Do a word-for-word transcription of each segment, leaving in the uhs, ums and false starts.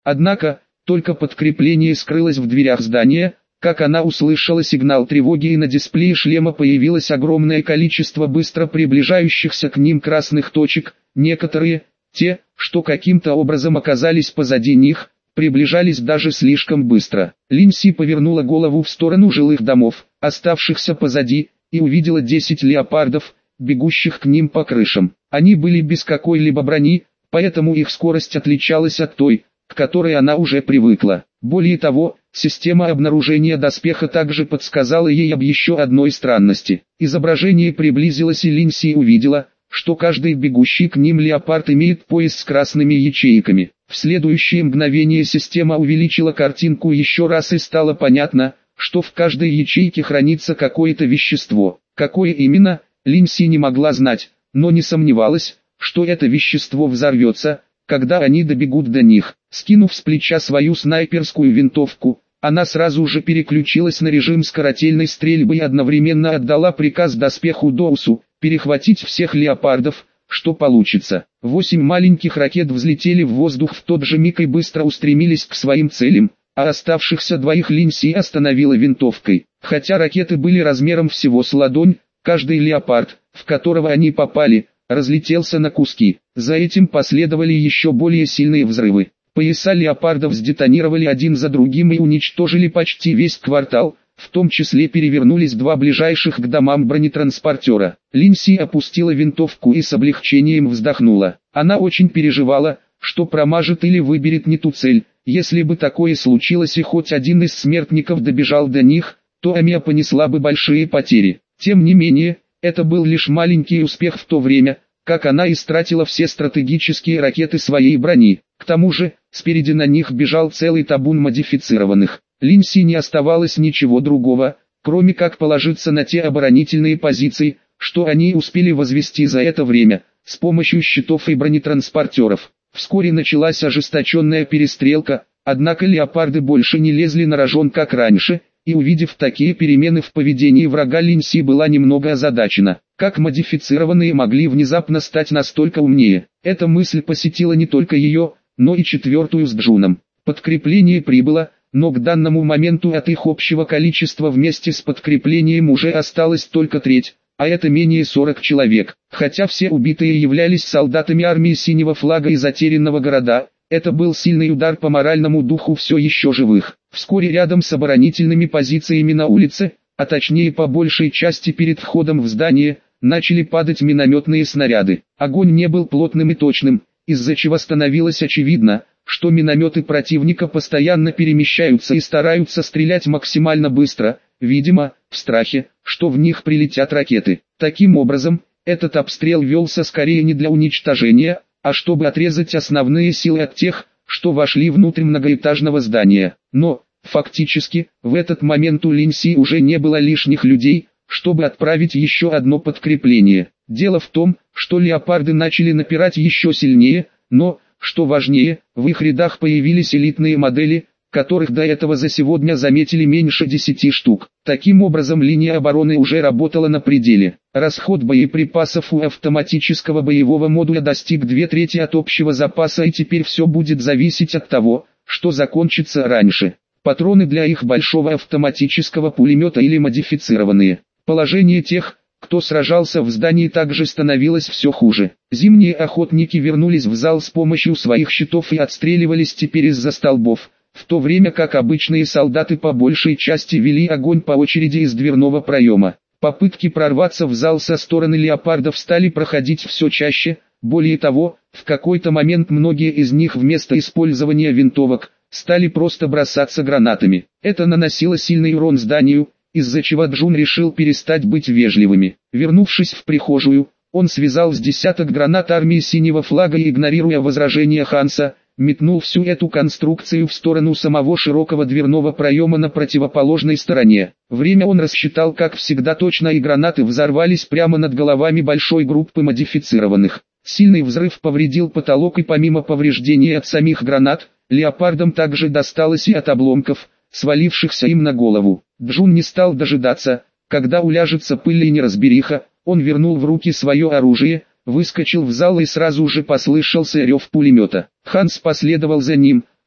Однако, только подкрепление скрылось в дверях здания, как она услышала сигнал тревоги, и на дисплее шлема появилось огромное количество быстро приближающихся к ним красных точек. Некоторые, те, что каким-то образом оказались позади них, приближались даже слишком быстро. Линси повернула голову в сторону жилых домов, оставшихся позади, и увидела десять леопардов, бегущих к ним по крышам. Они были без какой-либо брони, поэтому их скорость отличалась от той, к которой она уже привыкла. Более того, система обнаружения доспеха также подсказала ей об еще одной странности. Изображение приблизилось, и Линси увидела, что каждый бегущий к ним леопард имеет пояс с красными ячейками. В следующее мгновение система увеличила картинку еще раз, и стало понятно, что в каждой ячейке хранится какое-то вещество. Какое именно, Линси не могла знать, но не сомневалась, что это вещество взорвется, когда они добегут до них. Скинув с плеча свою снайперскую винтовку, она сразу же переключилась на режим скоротельной стрельбы и одновременно отдала приказ доспеху Доусу перехватить всех леопардов, что получится. Восемь маленьких ракет взлетели в воздух в тот же миг и быстро устремились к своим целям, а оставшихся двоих Линси остановила винтовкой. Хотя ракеты были размером всего с ладонь, каждый леопард, в которого они попали, разлетелся на куски. За этим последовали еще более сильные взрывы. Пояса леопардов сдетонировали один за другим и уничтожили почти весь квартал, в том числе перевернулись два ближайших к домам бронетранспортера. Линси опустила винтовку и с облегчением вздохнула. Она очень переживала, что промажет или выберет не ту цель. Если бы такое случилось и хоть один из смертников добежал до них, то Амия понесла бы большие потери. Тем не менее, это был лишь маленький успех в то время, как она истратила все стратегические ракеты своей брони. К тому же, спереди на них бежал целый табун модифицированных. Линси не оставалось ничего другого, кроме как положиться на те оборонительные позиции, что они успели возвести за это время, с помощью щитов и бронетранспортеров. Вскоре началась ожесточенная перестрелка, однако леопарды больше не лезли на рожон как раньше, и увидев такие перемены в поведении врага, Линси была немного озадачена. Как модифицированные могли внезапно стать настолько умнее? Эта мысль посетила не только ее, но и четвертую с Джуном. Подкрепление прибыло, но к данному моменту от их общего количества вместе с подкреплением уже осталась только треть, а это менее сорок человек. Хотя все убитые являлись солдатами армии Синего Флага и Затерянного Города, это был сильный удар по моральному духу все еще живых. Вскоре рядом с оборонительными позициями на улице, а точнее по большей части перед входом в здание, начали падать минометные снаряды. Огонь не был плотным и точным, из-за чего становилось очевидно, что минометы противника постоянно перемещаются и стараются стрелять максимально быстро, видимо, в страхе, что в них прилетят ракеты. Таким образом, этот обстрел велся скорее не для уничтожения, а чтобы отрезать основные силы от тех, что вошли внутрь многоэтажного здания. Но, фактически, в этот момент у Линси уже не было лишних людей, чтобы отправить еще одно подкрепление. Дело в том, что леопарды начали напирать еще сильнее, но, что важнее, в их рядах появились элитные модели, которых до этого за сегодня заметили меньше десяти штук. Таким образом, линия обороны уже работала на пределе. Расход боеприпасов у автоматического боевого модуля достиг две трети от общего запаса, и теперь все будет зависеть от того, что закончится раньше. Патроны для их большого автоматического пулемета или модифицированные. Положение тех, кто сражался в здании, также становилось все хуже. Зимние охотники вернулись в зал с помощью своих щитов и отстреливались теперь из-за столбов, в то время как обычные солдаты по большей части вели огонь по очереди из дверного проема. Попытки прорваться в зал со стороны леопардов стали проходить все чаще, более того, в какой-то момент многие из них вместо использования винтовок, стали просто бросаться гранатами. Это наносило сильный урон зданию, из-за чего Джун решил перестать быть вежливыми. Вернувшись в прихожую, он связал с десяток гранат армии Синего Флага и, игнорируя возражения Ханса, метнул всю эту конструкцию в сторону самого широкого дверного проема на противоположной стороне. Время он рассчитал как всегда точно, и гранаты взорвались прямо над головами большой группы модифицированных. Сильный взрыв повредил потолок, и помимо повреждений от самих гранат, леопардам также досталось и от обломков, свалившихся им на голову. Джун не стал дожидаться, когда уляжется пыль и неразбериха, он вернул в руки свое оружие, выскочил в зал, и сразу же послышался рев пулемета. Ханс последовал за ним,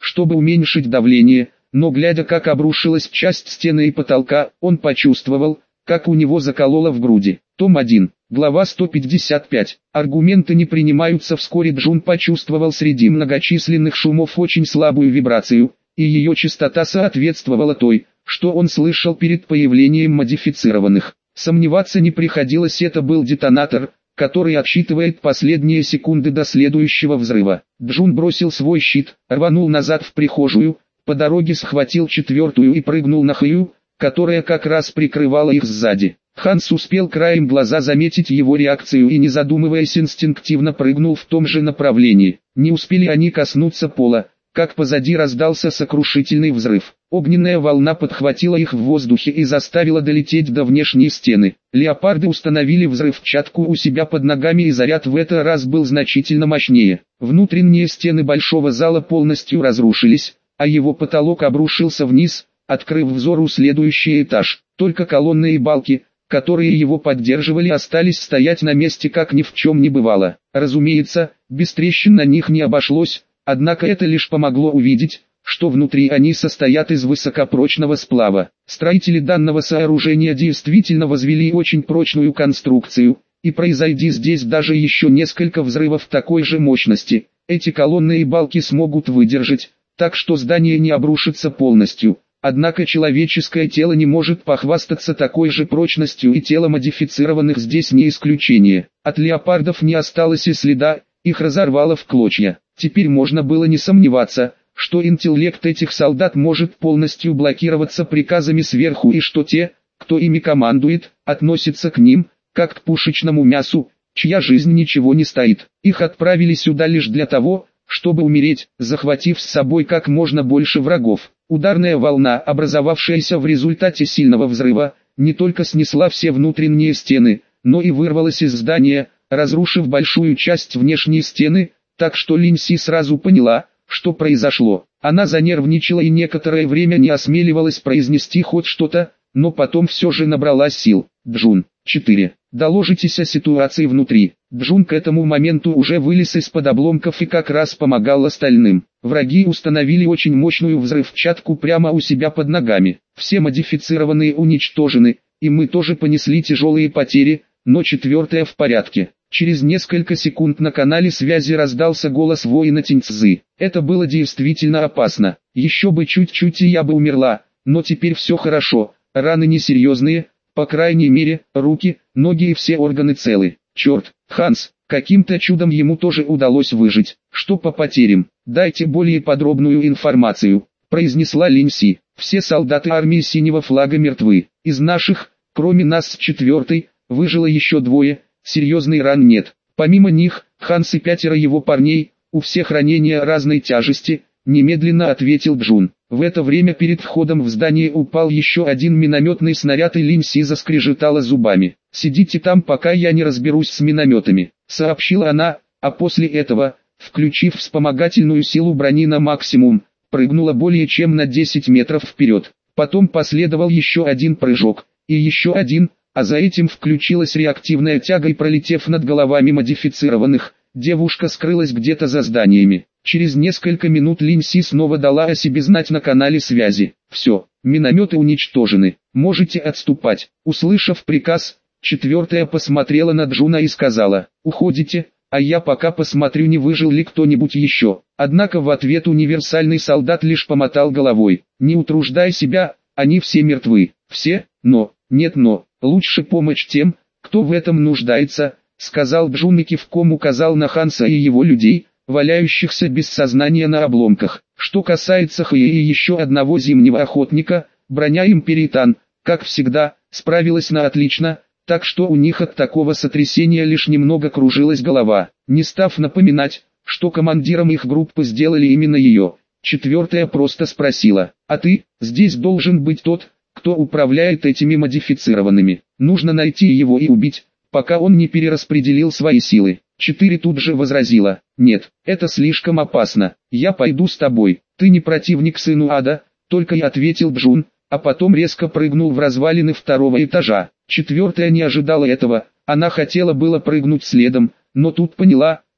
чтобы уменьшить давление, но глядя, как обрушилась часть стены и потолка, он почувствовал, как у него закололо в груди. Том один, глава сто пятьдесят пять. Аргументы не принимаются. Вскоре Джун почувствовал среди многочисленных шумов очень слабую вибрацию, и ее частота соответствовала той, что он слышал перед появлением модифицированных. Сомневаться не приходилось, это был детонатор, который отсчитывает последние секунды до следующего взрыва. Джун бросил свой щит, рванул назад в прихожую, по дороге схватил четвертую и прыгнул на Хью, которая как раз прикрывала их сзади. Ханс успел краем глаза заметить его реакцию и, не задумываясь, инстинктивно прыгнул в том же направлении. Не успели они коснуться пола, как позади раздался сокрушительный взрыв. Огненная волна подхватила их в воздухе и заставила долететь до внешней стены. Леопарды установили взрывчатку у себя под ногами, и заряд в этот раз был значительно мощнее. Внутренние стены большого зала полностью разрушились, а его потолок обрушился вниз, открыв взору следующий этаж. Только колонны и балки, которые его поддерживали, остались стоять на месте, как ни в чем не бывало. Разумеется, без трещин на них не обошлось, однако это лишь помогло увидеть, что внутри они состоят из высокопрочного сплава. Строители данного сооружения действительно возвели очень прочную конструкцию, и произойди здесь даже еще несколько взрывов такой же мощности, эти колонны и балки смогут выдержать, так что здание не обрушится полностью. Однако человеческое тело не может похвастаться такой же прочностью, и тело модифицированных здесь не исключение. От леопардов не осталось и следа, их разорвало в клочья. Теперь можно было не сомневаться, что интеллект этих солдат может полностью блокироваться приказами сверху, и что те, кто ими командует, относятся к ним, как к пушечному мясу, чья жизнь ничего не стоит. Их отправили сюда лишь для того, чтобы умереть, захватив с собой как можно больше врагов. Ударная волна, образовавшаяся в результате сильного взрыва, не только снесла все внутренние стены, но и вырвалась из здания, разрушив большую часть внешней стены, так что Линси сразу поняла, что произошло. Она занервничала и некоторое время не осмеливалась произнести хоть что-то, но потом все же набралась сил. Джун. четыре. Доложитесь о ситуации внутри. Джун к этому моменту уже вылез из-под обломков и как раз помогал остальным. Враги установили очень мощную взрывчатку прямо у себя под ногами. Все модифицированные уничтожены, и мы тоже понесли тяжелые потери, но четвертая в порядке. Через несколько секунд на канале связи раздался голос воина Тиньцзы. Это было действительно опасно. Еще бы чуть-чуть и я бы умерла, но теперь все хорошо, раны несерьезные, по крайней мере, руки, ноги и все органы целы. Черт, Ханс, каким-то чудом ему тоже удалось выжить. Что по потерям? Дайте более подробную информацию, произнесла Линси. Все солдаты армии Синего Флага мертвы. Из наших, кроме нас с четвертой, выжило еще двое. Серьезный ран нет. Помимо них, Ханс и пятеро его парней, у всех ранения разной тяжести, немедленно ответил Джун. В это время перед входом в здание упал еще один минометный снаряд, и Линси заскрежетала зубами. «Сидите там, пока я не разберусь с минометами», — сообщила она, а после этого, включив вспомогательную силу брони на максимум, прыгнула более чем на десять метров вперед. Потом последовал еще один прыжок, и еще один, а за этим включилась реактивная тяга, и пролетев над головами модифицированных, девушка скрылась где-то за зданиями. Через несколько минут Линси снова дала о себе знать на канале связи. «Все, минометы уничтожены, можете отступать». Услышав приказ, четвертая посмотрела на Джуна и сказала: «Уходите, а я пока посмотрю, не выжил ли кто-нибудь еще». Однако в ответ универсальный солдат лишь помотал головой. «Не утруждай себя, они все мертвы». «Все? Но, нет но, лучше помочь тем, кто в этом нуждается», сказал Джун и кивком указал на Ханса и его людей, валяющихся без сознания на обломках. Что касается Хэ и еще одного зимнего охотника, броня Империтан, как всегда, справилась на отлично, так что у них от такого сотрясения лишь немного кружилась голова. Не став напоминать, что командиром их группы сделали именно ее, четвертая просто спросила: «А ты, здесь должен быть тот, кто управляет этими модифицированными. Нужно найти его и убить, пока он не перераспределил свои силы». Четыре тут же возразила: «Нет, это слишком опасно, я пойду с тобой». «Ты не противник сыну ада», только и ответил Джун, а потом резко прыгнул в развалины второго этажа. Четвертая не ожидала этого, она хотела было прыгнуть следом, но тут поняла,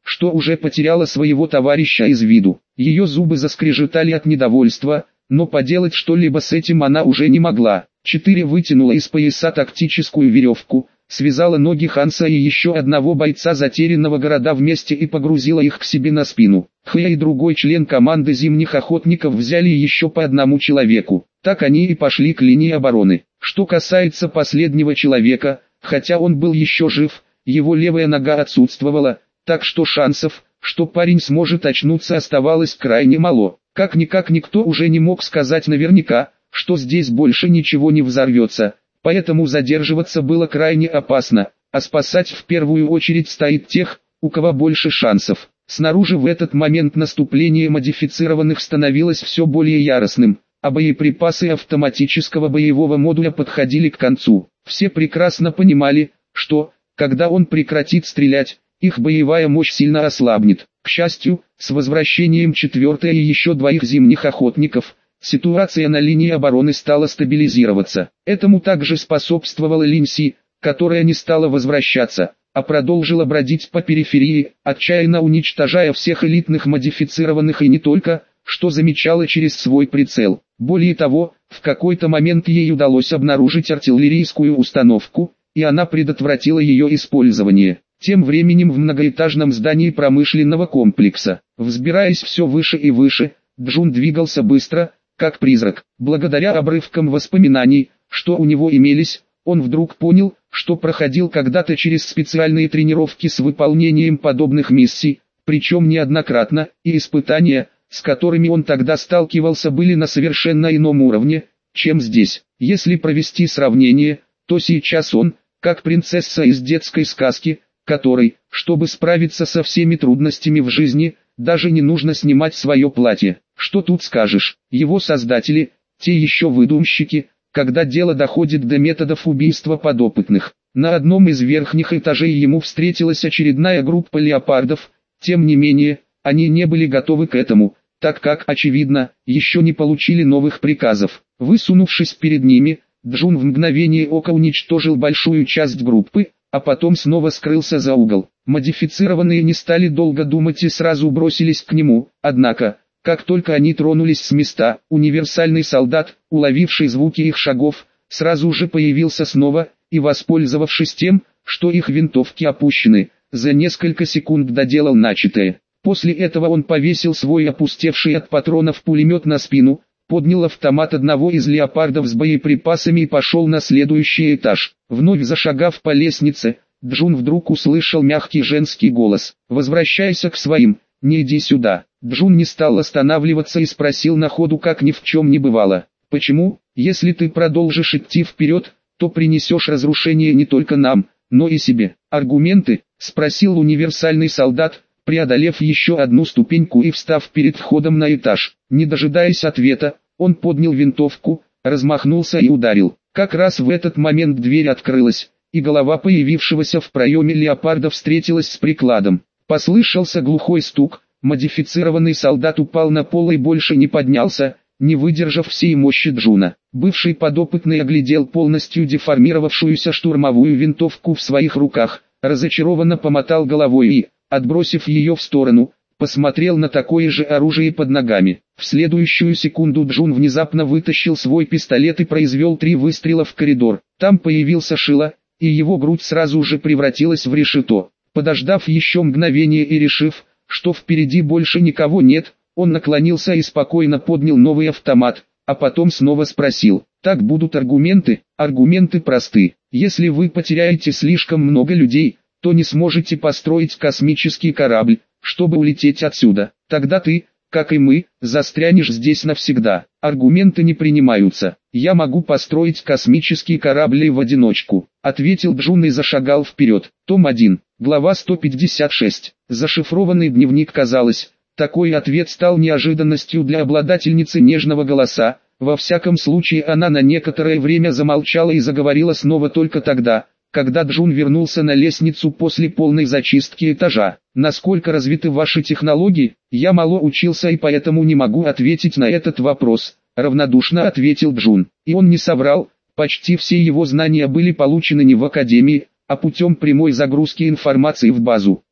что уже потеряла своего товарища из виду. Ее зубы заскрежетали от недовольства, но поделать что-либо с этим она уже не могла. Четыре вытянула из пояса тактическую веревку, связала ноги Ханса и еще одного бойца затерянного города вместе и погрузила их к себе на спину. Хэ и другой член команды зимних охотников взяли еще по одному человеку. Так они и пошли к линии обороны. Что касается последнего человека, хотя он был еще жив, его левая нога отсутствовала, так что шансов, что парень сможет очнуться, оставалось крайне мало. Как-никак никто уже не мог сказать наверняка, что здесь больше ничего не взорвется, поэтому задерживаться было крайне опасно, а спасать в первую очередь стоит тех, у кого больше шансов. Снаружи в этот момент наступление модифицированных становилось все более яростным, а боеприпасы автоматического боевого модуля подходили к концу. Все прекрасно понимали, что, когда он прекратит стрелять, их боевая мощь сильно ослабнет. К счастью, с возвращением четвертой и еще двоих зимних охотников, ситуация на линии обороны стала стабилизироваться. Этому также способствовала Линси, которая не стала возвращаться, а продолжила бродить по периферии, отчаянно уничтожая всех элитных модифицированных и не только, что замечала через свой прицел. Более того, в какой-то момент ей удалось обнаружить артиллерийскую установку, и она предотвратила ее использование. Тем временем в многоэтажном здании промышленного комплекса, взбираясь все выше и выше, Джун двигался быстро, как призрак. Благодаря обрывкам воспоминаний, что у него имелись, он вдруг понял, что проходил когда-то через специальные тренировки с выполнением подобных миссий, причем неоднократно, и испытания, с которыми он тогда сталкивался, были на совершенно ином уровне, чем здесь. Если провести сравнение, то сейчас он, как принцесса из детской сказки, которой, чтобы справиться со всеми трудностями в жизни, даже не нужно снимать свое платье. Что тут скажешь? Его создатели, те еще выдумщики, когда дело доходит до методов убийства подопытных. На одном из верхних этажей ему встретилась очередная группа леопардов, тем не менее, они не были готовы к этому, так как, очевидно, еще не получили новых приказов. Высунувшись перед ними, Джун в мгновение ока уничтожил большую часть группы, а потом снова скрылся за угол. Модифицированные не стали долго думать и сразу бросились к нему, однако, как только они тронулись с места, универсальный солдат, уловивший звуки их шагов, сразу же появился снова, и, воспользовавшись тем, что их винтовки опущены, за несколько секунд доделал начатое. После этого он повесил свой опустевший от патронов пулемет на спину, поднял автомат одного из леопардов с боеприпасами и пошел на следующий этаж. Вновь зашагав по лестнице, Джун вдруг услышал мягкий женский голос: «Возвращайся к своим, не иди сюда». Джун не стал останавливаться и спросил на ходу, как ни в чем не бывало: «Почему? Если ты продолжишь идти вперед, то принесешь разрушение не только нам, но и себе». «Аргументы?» — спросил универсальный солдат, преодолев еще одну ступеньку и встав перед входом на этаж. Не дожидаясь ответа, он поднял винтовку, размахнулся и ударил. Как раз в этот момент дверь открылась, и голова появившегося в проеме леопарда встретилась с прикладом. Послышался глухой стук, модифицированный солдат упал на пол и больше не поднялся, не выдержав всей мощи Джуна. Бывший подопытный оглядел полностью деформировавшуюся штурмовую винтовку в своих руках, разочарованно помотал головой и, отбросив ее в сторону, посмотрел на такое же оружие под ногами. В следующую секунду Джун внезапно вытащил свой пистолет и произвел три выстрела в коридор. Там появился Шила, и его грудь сразу же превратилась в решето. Подождав еще мгновение и решив, что впереди больше никого нет, он наклонился и спокойно поднял новый автомат, а потом снова спросил: «Так будут аргументы?» «Аргументы просты. Если вы потеряете слишком много людей, то не сможете построить космический корабль, чтобы улететь отсюда. Тогда ты, как и мы, застрянешь здесь навсегда. Аргументы не принимаются. Я могу построить космический корабль и в одиночку», — ответил Джун и зашагал вперед. Том один, глава сто пятьдесят шесть. Зашифрованный дневник. Казалось, такой ответ стал неожиданностью для обладательницы нежного голоса. Во всяком случае, она на некоторое время замолчала и заговорила снова только тогда, когда Джун вернулся на лестницу после полной зачистки этажа. «Насколько развиты ваши технологии? Я мало учился и поэтому не могу ответить на этот вопрос», — равнодушно ответил Джун. И он не соврал, почти все его знания были получены не в академии, а путем прямой загрузки информации в базу.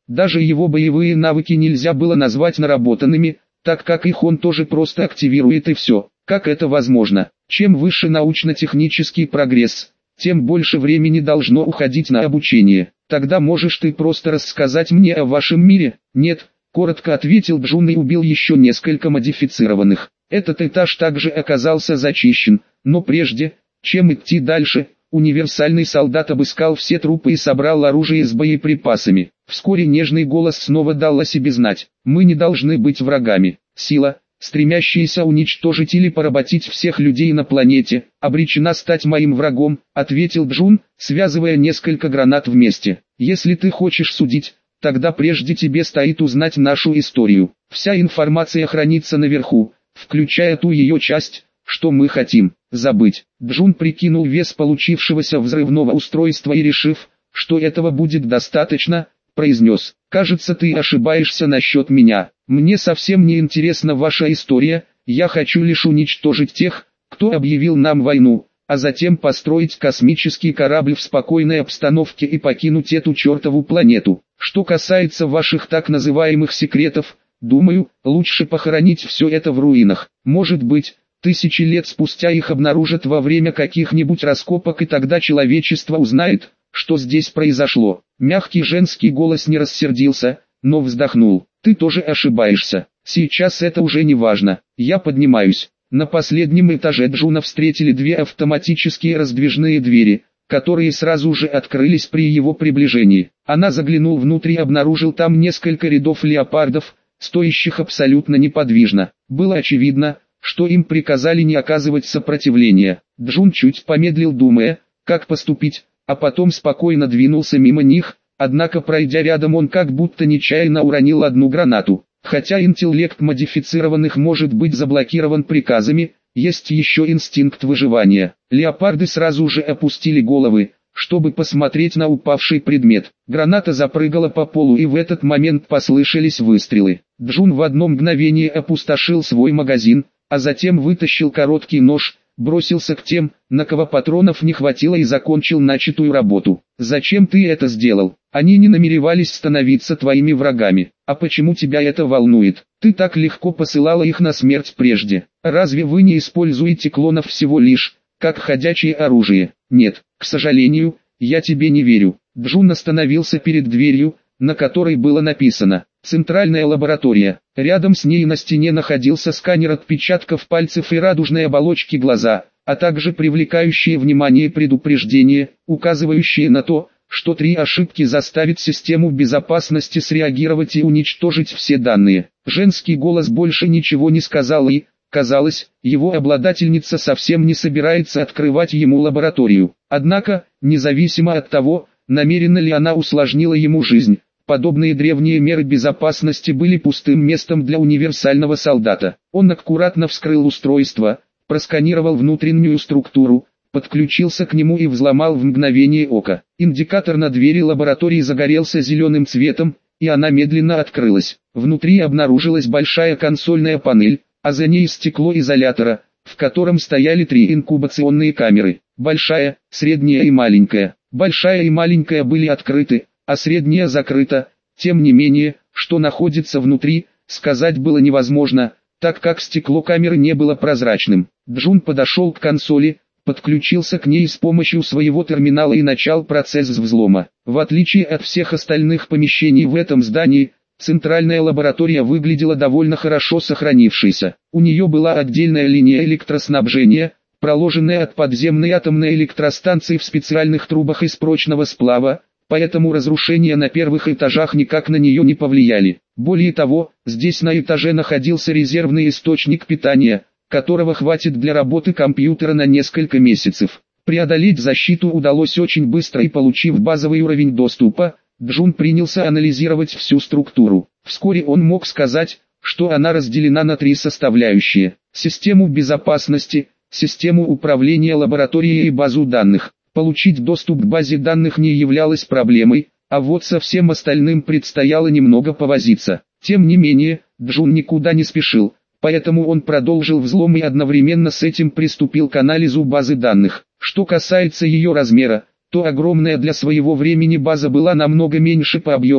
Даже его боевые навыки нельзя было назвать наработанными, так как их он тоже просто активирует и все. Как это возможно? Чем выше научно-технический прогресс, тем больше времени должно уходить на обучение. Тогда можешь ты просто рассказать мне о вашем мире? Нет, коротко ответил Джун и убил еще несколько модифицированных. Этот этаж также оказался зачищен, но прежде, чем идти дальше, универсальный солдат обыскал все трупы и собрал оружие с боеприпасами. Вскоре нежный голос снова дал о себе знать. Мы не должны быть врагами. Сила, стремящаяся уничтожить или поработить всех людей на планете, обречена стать моим врагом, ответил Джун, связывая несколько гранат вместе. Если ты хочешь судить, тогда прежде тебе стоит узнать нашу историю. Вся информация хранится наверху, включая ту ее часть, что мы хотим забыть. Джун прикинул вес получившегося взрывного устройства и, решив, что этого будет достаточно, произнес: «Кажется, ты ошибаешься насчет меня. Мне совсем не интересна ваша история, я хочу лишь уничтожить тех, кто объявил нам войну, а затем построить космический корабль в спокойной обстановке и покинуть эту чертову планету. Что касается ваших так называемых секретов, думаю, лучше похоронить все это в руинах. Может быть, тысячи лет спустя их обнаружат во время каких-нибудь раскопок, и тогда человечество узнает, что здесь произошло». Мягкий женский голос не рассердился, но вздохнул. «Ты тоже ошибаешься. Сейчас это уже не важно. Я поднимаюсь». На последнем этаже Джуна встретили две автоматические раздвижные двери, которые сразу же открылись при его приближении. Она заглянул внутрь и обнаружил там несколько рядов леопардов, стоящих абсолютно неподвижно. Было очевидно, что им приказали не оказывать сопротивления. Джун чуть помедлил, думая, как поступить, а потом спокойно двинулся мимо них, однако пройдя рядом он как будто нечаянно уронил одну гранату. Хотя интеллект модифицированных может быть заблокирован приказами, есть еще инстинкт выживания. Леопарды сразу же опустили головы, чтобы посмотреть на упавший предмет. Граната запрыгала по полу, и в этот момент послышались выстрелы. Джун в одно мгновение опустошил свой магазин, а затем вытащил короткий нож, бросился к тем, на кого патронов не хватило, и закончил начатую работу. «Зачем ты это сделал? Они не намеревались становиться твоими врагами. А почему тебя это волнует? Ты так легко посылала их на смерть прежде. Разве вы не используете клонов всего лишь, как ходячее оружие?» «Нет, к сожалению, я тебе не верю». Джун остановился перед дверью, на которой было написано «Центральная лаборатория». Рядом с ней на стене находился сканер отпечатков пальцев и радужной оболочки глаза, а также привлекающие внимание предупреждения, указывающие на то, что три ошибки заставят систему безопасности среагировать и уничтожить все данные. Женский голос больше ничего не сказал, и, казалось, его обладательница совсем не собирается открывать ему лабораторию. Однако, независимо от того, намеренно ли она усложнила ему жизнь, подобные древние меры безопасности были пустым местом для универсального солдата. Он аккуратно вскрыл устройство, просканировал внутреннюю структуру, подключился к нему и взломал в мгновение ока. Индикатор на двери лаборатории загорелся зеленым цветом, и она медленно открылась. Внутри обнаружилась большая консольная панель, а за ней стекло изолятора, в котором стояли три инкубационные камеры. Большая, средняя и маленькая. Большая и маленькая были открыты, а средняя закрыта. Тем не менее, что находится внутри, сказать было невозможно, так как стекло камеры не было прозрачным. Джун подошел к консоли, подключился к ней с помощью своего терминала и начал процесс взлома. В отличие от всех остальных помещений в этом здании, центральная лаборатория выглядела довольно хорошо сохранившейся. У нее была отдельная линия электроснабжения, проложенная от подземной атомной электростанции в специальных трубах из прочного сплава, поэтому разрушения на первых этажах никак на нее не повлияли. Более того, здесь на этаже находился резервный источник питания, которого хватит для работы компьютера на несколько месяцев. Преодолеть защиту удалось очень быстро, и, получив базовый уровень доступа, Джун принялся анализировать всю структуру. Вскоре он мог сказать, что она разделена на три составляющие: систему безопасности, систему управления лабораторией и базу данных. Получить доступ к базе данных не являлось проблемой, а вот со всем остальным предстояло немного повозиться. Тем не менее, Джун никуда не спешил, поэтому он продолжил взлом и одновременно с этим приступил к анализу базы данных. Что касается ее размера, то огромная для своего времени база была намного меньше по объему,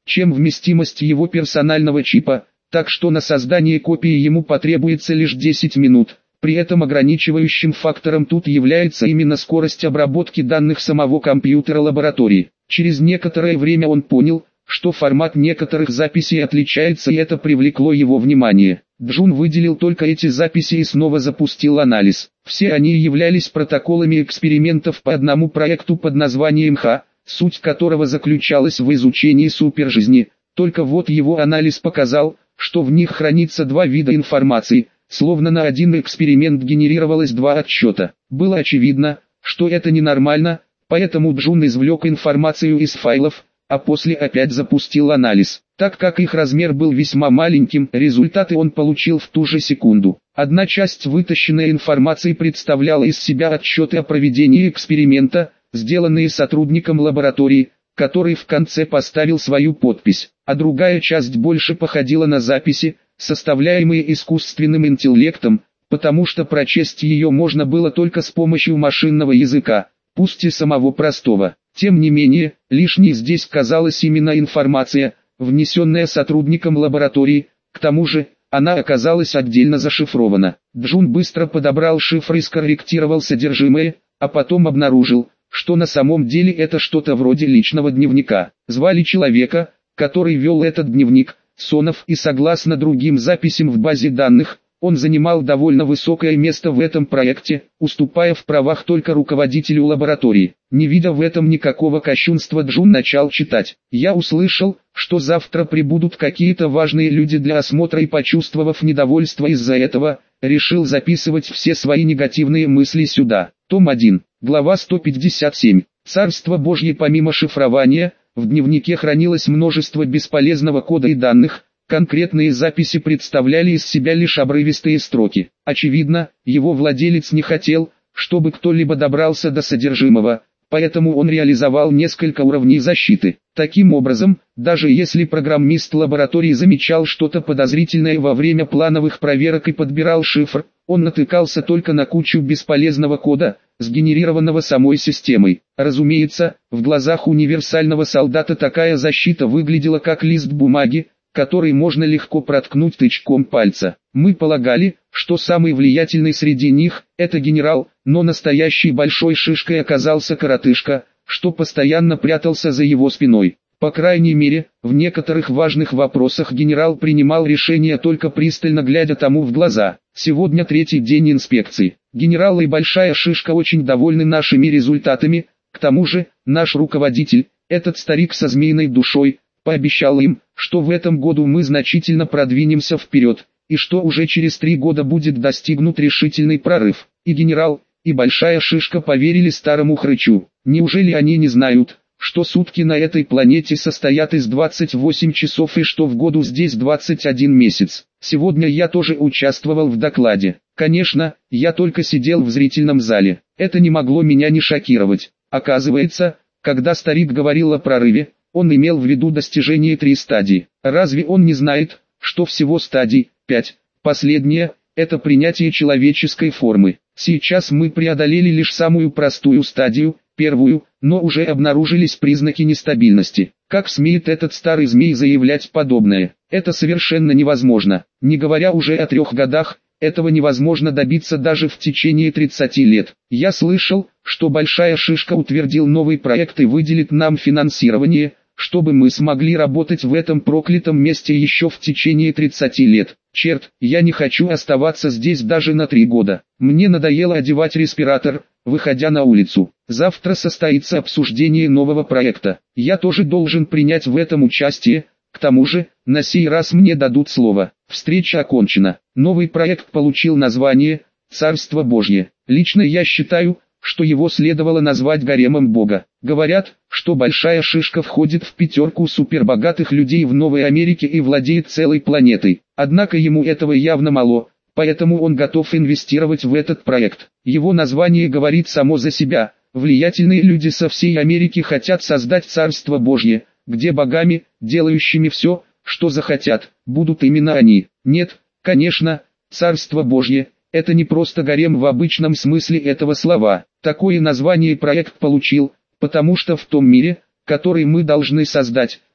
чем вместимость его персонального чипа, так что на создание копии ему потребуется лишь десять минут. При этом ограничивающим фактором тут является именно скорость обработки данных самого компьютера лаборатории. Через некоторое время он понял, что формат некоторых записей отличается, и это привлекло его внимание. Джун выделил только эти записи и снова запустил анализ. Все они являлись протоколами экспериментов по одному проекту под названием Х, суть которого заключалась в изучении супержизни. Только вот его анализ показал, что в них хранится два вида информации, словно на один эксперимент генерировалось два отчета. Было очевидно, что это ненормально, поэтому Джун извлек информацию из файлов, а после опять запустил анализ. Так как их размер был весьма маленьким, результаты он получил в ту же секунду. Одна часть вытащенной информации представляла из себя отчеты о проведении эксперимента, сделанные сотрудником лаборатории, который в конце поставил свою подпись, а другая часть больше походила на записи, составляемые искусственным интеллектом, потому что прочесть ее можно было только с помощью машинного языка, пусть и самого простого. Тем не менее, лишней здесь казалась именно информация, внесенная сотрудником лаборатории, к тому же, она оказалась отдельно зашифрована. Джун быстро подобрал шифр и скорректировал содержимое, а потом обнаружил, что на самом деле это что-то вроде личного дневника. Звали человека, который вел этот дневник, Сонов, и согласно другим записям в базе данных, он занимал довольно высокое место в этом проекте, уступая в правах только руководителю лаборатории. Не видя в этом никакого кощунства, Джун начал читать. «Я услышал, что завтра прибудут какие-то важные люди для осмотра и, почувствовав недовольство из-за этого, решил записывать все свои негативные мысли сюда». Том один, глава сто пятьдесят семь. Царство Божье. Помимо шифрования, в дневнике хранилось множество бесполезного кода и данных. Конкретные записи представляли из себя лишь обрывистые строки. Очевидно, его владелец не хотел, чтобы кто-либо добрался до содержимого, поэтому он реализовал несколько уровней защиты. Таким образом, даже если программист лаборатории замечал что-то подозрительное во время плановых проверок и подбирал шифр, он натыкался только на кучу бесполезного кода, сгенерированного самой системой. Разумеется, в глазах универсального солдата такая защита выглядела как лист бумаги, который можно легко проткнуть тычком пальца. Мы полагали, что самый влиятельный среди них – это генерал, но настоящей большой шишкой оказался коротышка, что постоянно прятался за его спиной. По крайней мере, в некоторых важных вопросах генерал принимал решения только пристально глядя тому в глаза. Сегодня третий день инспекции. Генерал и большая шишка очень довольны нашими результатами, к тому же, наш руководитель, этот старик со змеиной душой, пообещал им, что в этом году мы значительно продвинемся вперед, и что уже через три года будет достигнут решительный прорыв. И генерал, и большая шишка поверили старому хрычу. Неужели они не знают, что сутки на этой планете состоят из двадцати восьми часов и что в году здесь двадцать один месяц? Сегодня я тоже участвовал в докладе. Конечно, я только сидел в зрительном зале. Это не могло меня не шокировать. Оказывается, когда старик говорил о прорыве, он имел в виду достижение три стадии. Разве он не знает, что всего стадий пять? Последняя – это принятие человеческой формы. Сейчас мы преодолели лишь самую простую стадию, первую, но уже обнаружились признаки нестабильности. Как смеет этот старый змей заявлять подобное? Это совершенно невозможно. Не говоря уже о трех годах, этого невозможно добиться даже в течение тридцати лет. Я слышал, что большая шишка утвердил новый проект и выделит нам финансирование, чтобы мы смогли работать в этом проклятом месте еще в течение тридцати лет. Черт, я не хочу оставаться здесь даже на три года. Мне надоело одевать респиратор, выходя на улицу. Завтра состоится обсуждение нового проекта. Я тоже должен принять в этом участие. К тому же, на сей раз мне дадут слово. Встреча окончена. Новый проект получил название «Царство Божье». Лично я считаю, что его следовало назвать гаремом Бога. Говорят, что большая шишка входит в пятерку супербогатых людей в Новой Америке и владеет целой планетой. Однако ему этого явно мало, поэтому он готов инвестировать в этот проект. Его название говорит само за себя. Влиятельные люди со всей Америки хотят создать Царство Божье, где богами, делающими все, что захотят, будут именно они. Нет, конечно, Царство Божье – это не просто гарем в обычном смысле этого слова. Такое название проект получил, потому что в том мире, который мы должны создать,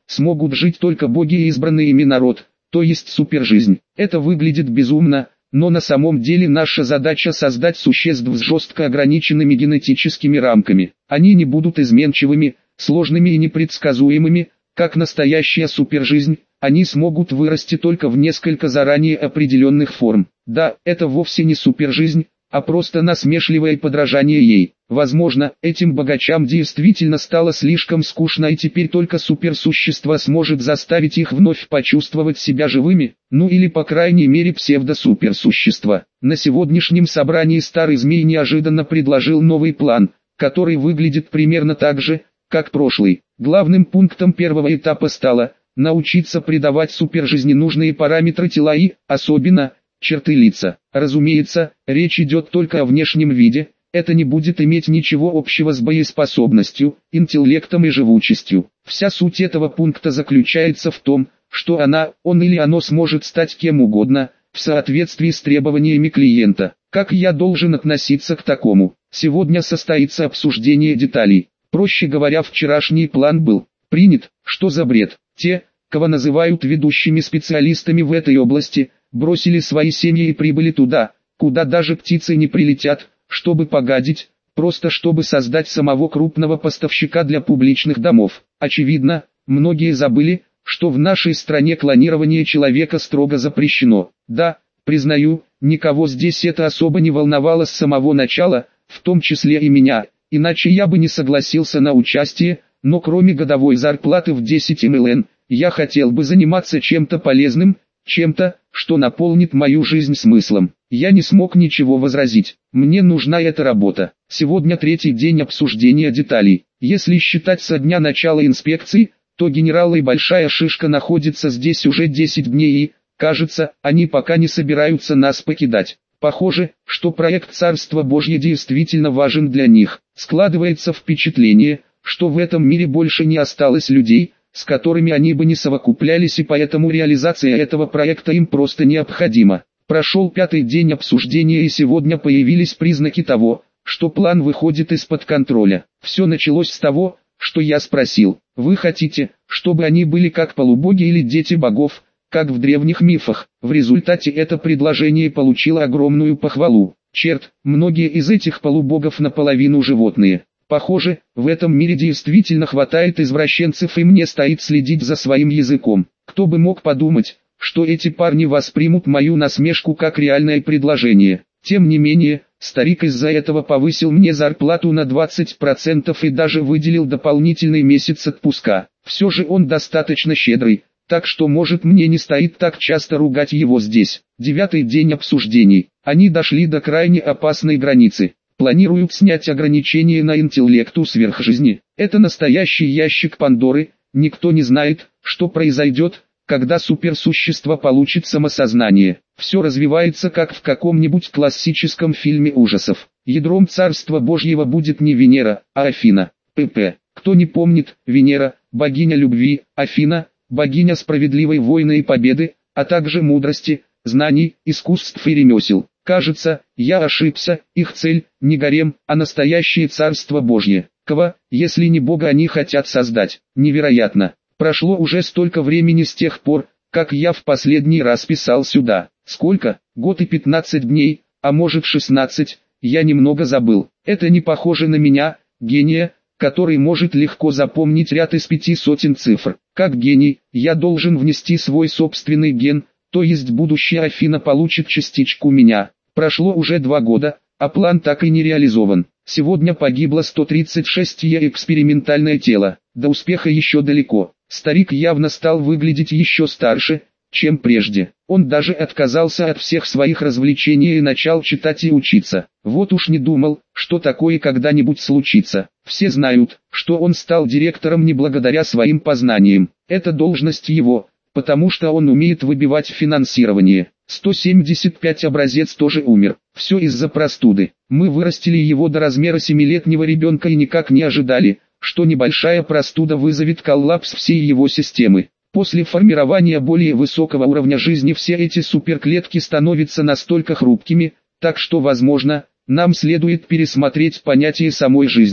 смогут жить только боги и избранный ими народ, то есть супержизнь. Это выглядит безумно, но на самом деле наша задача создать существ с жестко ограниченными генетическими рамками. Они не будут изменчивыми, сложными и непредсказуемыми, как настоящая супержизнь, они смогут вырасти только в несколько заранее определенных форм. Да, это вовсе не супержизнь, а просто насмешливое подражание ей. Возможно, этим богачам действительно стало слишком скучно и теперь только суперсущество сможет заставить их вновь почувствовать себя живыми, ну или по крайней мере псевдосуперсущество. На сегодняшнем собрании старый змей неожиданно предложил новый план, который выглядит примерно так же, как прошлый. Главным пунктом первого этапа стало научиться придавать супержизни нужные параметры тела и, особенно, черты лица. Разумеется, речь идет только о внешнем виде, это не будет иметь ничего общего с боеспособностью, интеллектом и живучестью. Вся суть этого пункта заключается в том, что она, он или оно сможет стать кем угодно, в соответствии с требованиями клиента. Как я должен относиться к такому? Сегодня состоится обсуждение деталей. Проще говоря, вчерашний план был принят. Что за бред? Те, кого называют ведущими специалистами в этой области, бросили свои семьи и прибыли туда, куда даже птицы не прилетят, чтобы погадить, просто чтобы создать самого крупного поставщика для публичных домов. Очевидно, многие забыли, что в нашей стране клонирование человека строго запрещено. Да, признаю, никого здесь это особо не волновало с самого начала, в том числе и меня, иначе я бы не согласился на участие, но кроме годовой зарплаты в десять миллионов, я хотел бы заниматься чем-то полезным, чем-то, что наполнит мою жизнь смыслом. Я не смог ничего возразить. Мне нужна эта работа. Сегодня третий день обсуждения деталей. Если считать со дня начала инспекции, то генерал и большая шишка находятся здесь уже десять дней и, кажется, они пока не собираются нас покидать. Похоже, что проект Царства Божье действительно важен для них. Складывается впечатление, что в этом мире больше не осталось людей, с которыми они бы не совокуплялись, и поэтому реализация этого проекта им просто необходима. Прошел пятый день обсуждения и сегодня появились признаки того, что план выходит из-под контроля. Все началось с того, что я спросил: вы хотите, чтобы они были как полубоги или дети богов, как в древних мифах? В результате это предложение получило огромную похвалу. Черт, многие из этих полубогов наполовину животные. Похоже, в этом мире действительно хватает извращенцев, и мне стоит следить за своим языком. Кто бы мог подумать, что эти парни воспримут мою насмешку как реальное предложение. Тем не менее, старик из-за этого повысил мне зарплату на двадцать процентов и даже выделил дополнительный месяц отпуска. Все же он достаточно щедрый, так что может мне не стоит так часто ругать его здесь. Девятый день обсуждений. Они дошли до крайне опасной границы. Планируют снять ограничения на интеллект у сверхжизни. Это настоящий ящик Пандоры, никто не знает, что произойдет, когда суперсущество получит самосознание. Все развивается как в каком-нибудь классическом фильме ужасов. Ядром Царства Божьего будет не Венера, а Афина. ПП. Кто не помнит, Венера – богиня любви, Афина – богиня справедливой войны и победы, а также мудрости, знаний, искусств и ремесел. Кажется, я ошибся, их цель – не гарем, а настоящее Царство Божье. Кого, если не Бога, они хотят создать? Невероятно. Прошло уже столько времени с тех пор, как я в последний раз писал сюда. Сколько? Год и пятнадцать дней, а может шестнадцать, я немного забыл. Это не похоже на меня, гения, который может легко запомнить ряд из пяти сотен цифр. Как гений, я должен внести свой собственный ген, то есть будущая Афина получит частичку меня. Прошло уже два года, а план так и не реализован. Сегодня погибло сто тридцать шесть е экспериментальное тело. До успеха еще далеко. Старик явно стал выглядеть еще старше, чем прежде. Он даже отказался от всех своих развлечений и начал читать и учиться. Вот уж не думал, что такое когда-нибудь случится. Все знают, что он стал директором не благодаря своим познаниям. Это должность его, потому что он умеет выбивать финансирование. сто семьдесят пять образец тоже умер. Все из-за простуды. Мы вырастили его до размера семилетнего ребенка и никак не ожидали, что небольшая простуда вызовет коллапс всей его системы. После формирования более высокого уровня жизни все эти суперклетки становятся настолько хрупкими, так что, возможно, нам следует пересмотреть понятие самой жизни.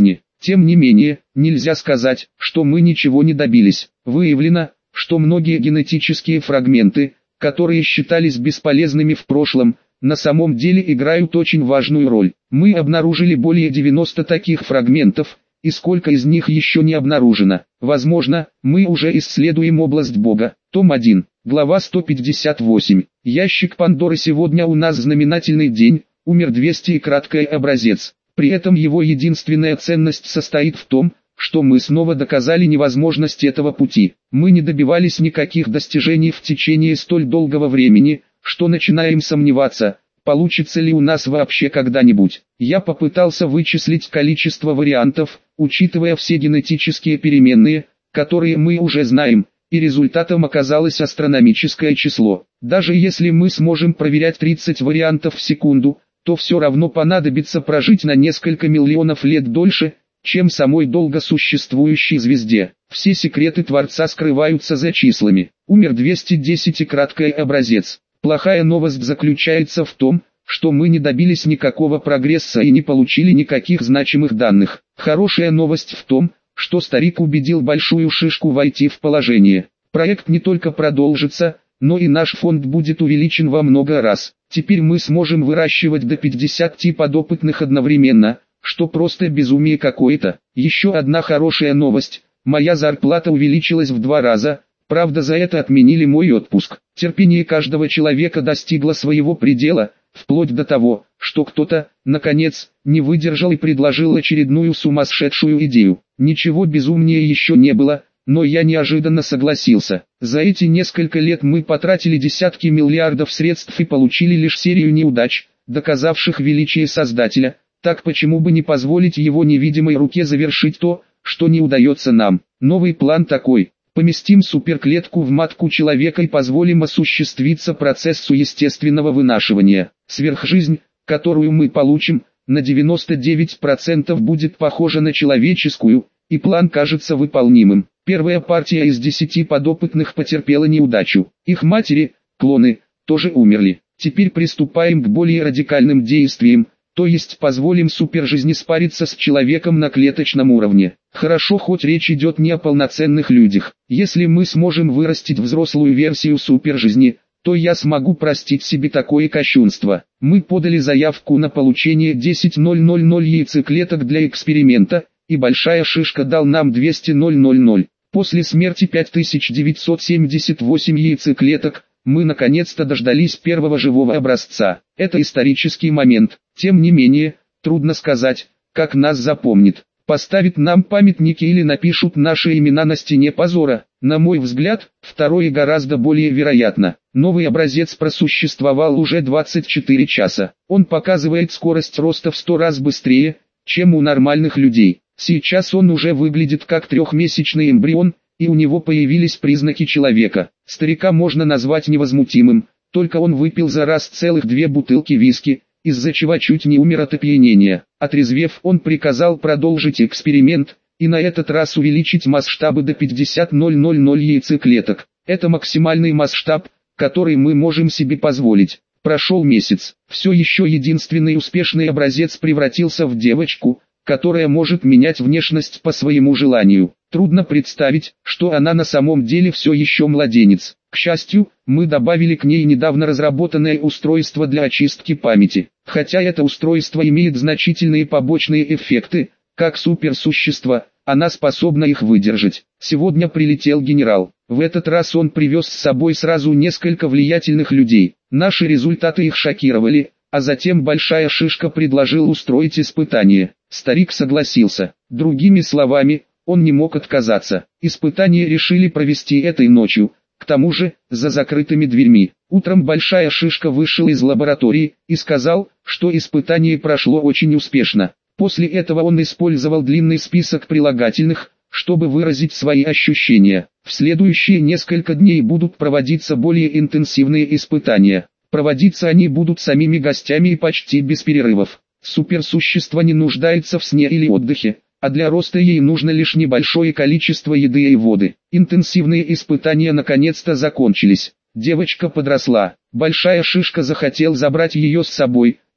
Тем не менее, нельзя сказать, что мы ничего не добились. Выявлено, что многие генетические фрагменты, которые считались бесполезными в прошлом, на самом деле играют очень важную роль. Мы обнаружили более девяноста таких фрагментов, и сколько из них еще не обнаружено. Возможно, мы уже исследуем область Бога. Том один, глава сто пятьдесят восемь. Ящик Пандоры. Сегодня у нас знаменательный день, умер двести и краткий образец. При этом его единственная ценность состоит в том, что мы снова доказали невозможность этого пути. Мы не добивались никаких достижений в течение столь долгого времени, что начинаем сомневаться, получится ли у нас вообще когда-нибудь. Я попытался вычислить количество вариантов, учитывая все генетические переменные, которые мы уже знаем, и результатом оказалось астрономическое число. Даже если мы сможем проверять тридцать вариантов в секунду, то все равно понадобится прожить на несколько миллионов лет дольше, чем самой долго существующей звезде. Все секреты Творца скрываются за числами. Умер двести десять и краткий образец. Плохая новость заключается в том, что мы не добились никакого прогресса и не получили никаких значимых данных. Хорошая новость в том, что старик убедил большую шишку войти в положение. Проект не только продолжится, но и наш фонд будет увеличен во много раз. Теперь мы сможем выращивать до пятидесяти подопытных одновременно, что просто безумие какое-то. Еще одна хорошая новость: моя зарплата увеличилась в два раза, правда за это отменили мой отпуск. Терпение каждого человека достигло своего предела, вплоть до того, что кто-то, наконец, не выдержал и предложил очередную сумасшедшую идею. Ничего безумнее еще не было, но я неожиданно согласился. За эти несколько лет мы потратили десятки миллиардов средств и получили лишь серию неудач, доказавших величие Создателя. Так почему бы не позволить его невидимой руке завершить то, что не удается нам? Новый план такой: поместим суперклетку в матку человека и позволим осуществиться процессу естественного вынашивания. Сверхжизнь, которую мы получим, на девяносто девять процентов будет похожа на человеческую, и план кажется выполнимым. Первая партия из десяти подопытных потерпела неудачу. Их матери, клоны, тоже умерли. Теперь приступаем к более радикальным действиям, то есть позволим супержизни спариться с человеком на клеточном уровне. Хорошо, хоть речь идет не о полноценных людях. Если мы сможем вырастить взрослую версию супержизни, то я смогу простить себе такое кощунство. Мы подали заявку на получение десять тысяч яйцеклеток для эксперимента, и большая шишка дал нам двести тысяч. После смерти пять тысяч девятьсот семьдесят восемь яйцеклеток, мы наконец-то дождались первого живого образца. Это исторический момент. Тем не менее, трудно сказать, как нас запомнит. Поставят нам памятники или напишут наши имена на стене позора. На мой взгляд, второе гораздо более вероятно. Новый образец просуществовал уже двадцать четыре часа. Он показывает скорость роста в сто раз быстрее, чем у нормальных людей. Сейчас он уже выглядит как трехмесячный эмбрион, и у него появились признаки человека. Старика можно назвать невозмутимым, только он выпил за раз целых две бутылки виски, из-за чего чуть не умер от опьянения. Отрезвев, он приказал продолжить эксперимент, и на этот раз увеличить масштабы до пятьдесят тысяч яйцеклеток. Это максимальный масштаб, который мы можем себе позволить. Прошел месяц. Все еще единственный успешный образец превратился в девочку, которая может менять внешность по своему желанию. Трудно представить, что она на самом деле все еще младенец. К счастью, мы добавили к ней недавно разработанное устройство для очистки памяти. Хотя это устройство имеет значительные побочные эффекты, как суперсущество, она способна их выдержать. Сегодня прилетел генерал. В этот раз он привез с собой сразу несколько влиятельных людей. Наши результаты их шокировали, а затем большая шишка предложил устроить испытание. Старик согласился. Другими словами, он не мог отказаться. Испытание решили провести этой ночью, к тому же, за закрытыми дверьми. Утром большая шишка вышел из лаборатории и сказал, что испытание прошло очень успешно. После этого он использовал длинный список прилагательных, чтобы выразить свои ощущения. В следующие несколько дней будут проводиться более интенсивные испытания. Проводиться они будут самими гостями и почти без перерывов. Суперсущество не нуждается в сне или отдыхе, а для роста ей нужно лишь небольшое количество еды и воды. Интенсивные испытания наконец-то закончились. Девочка подросла. Большая шишка захотел забрать ее с собой,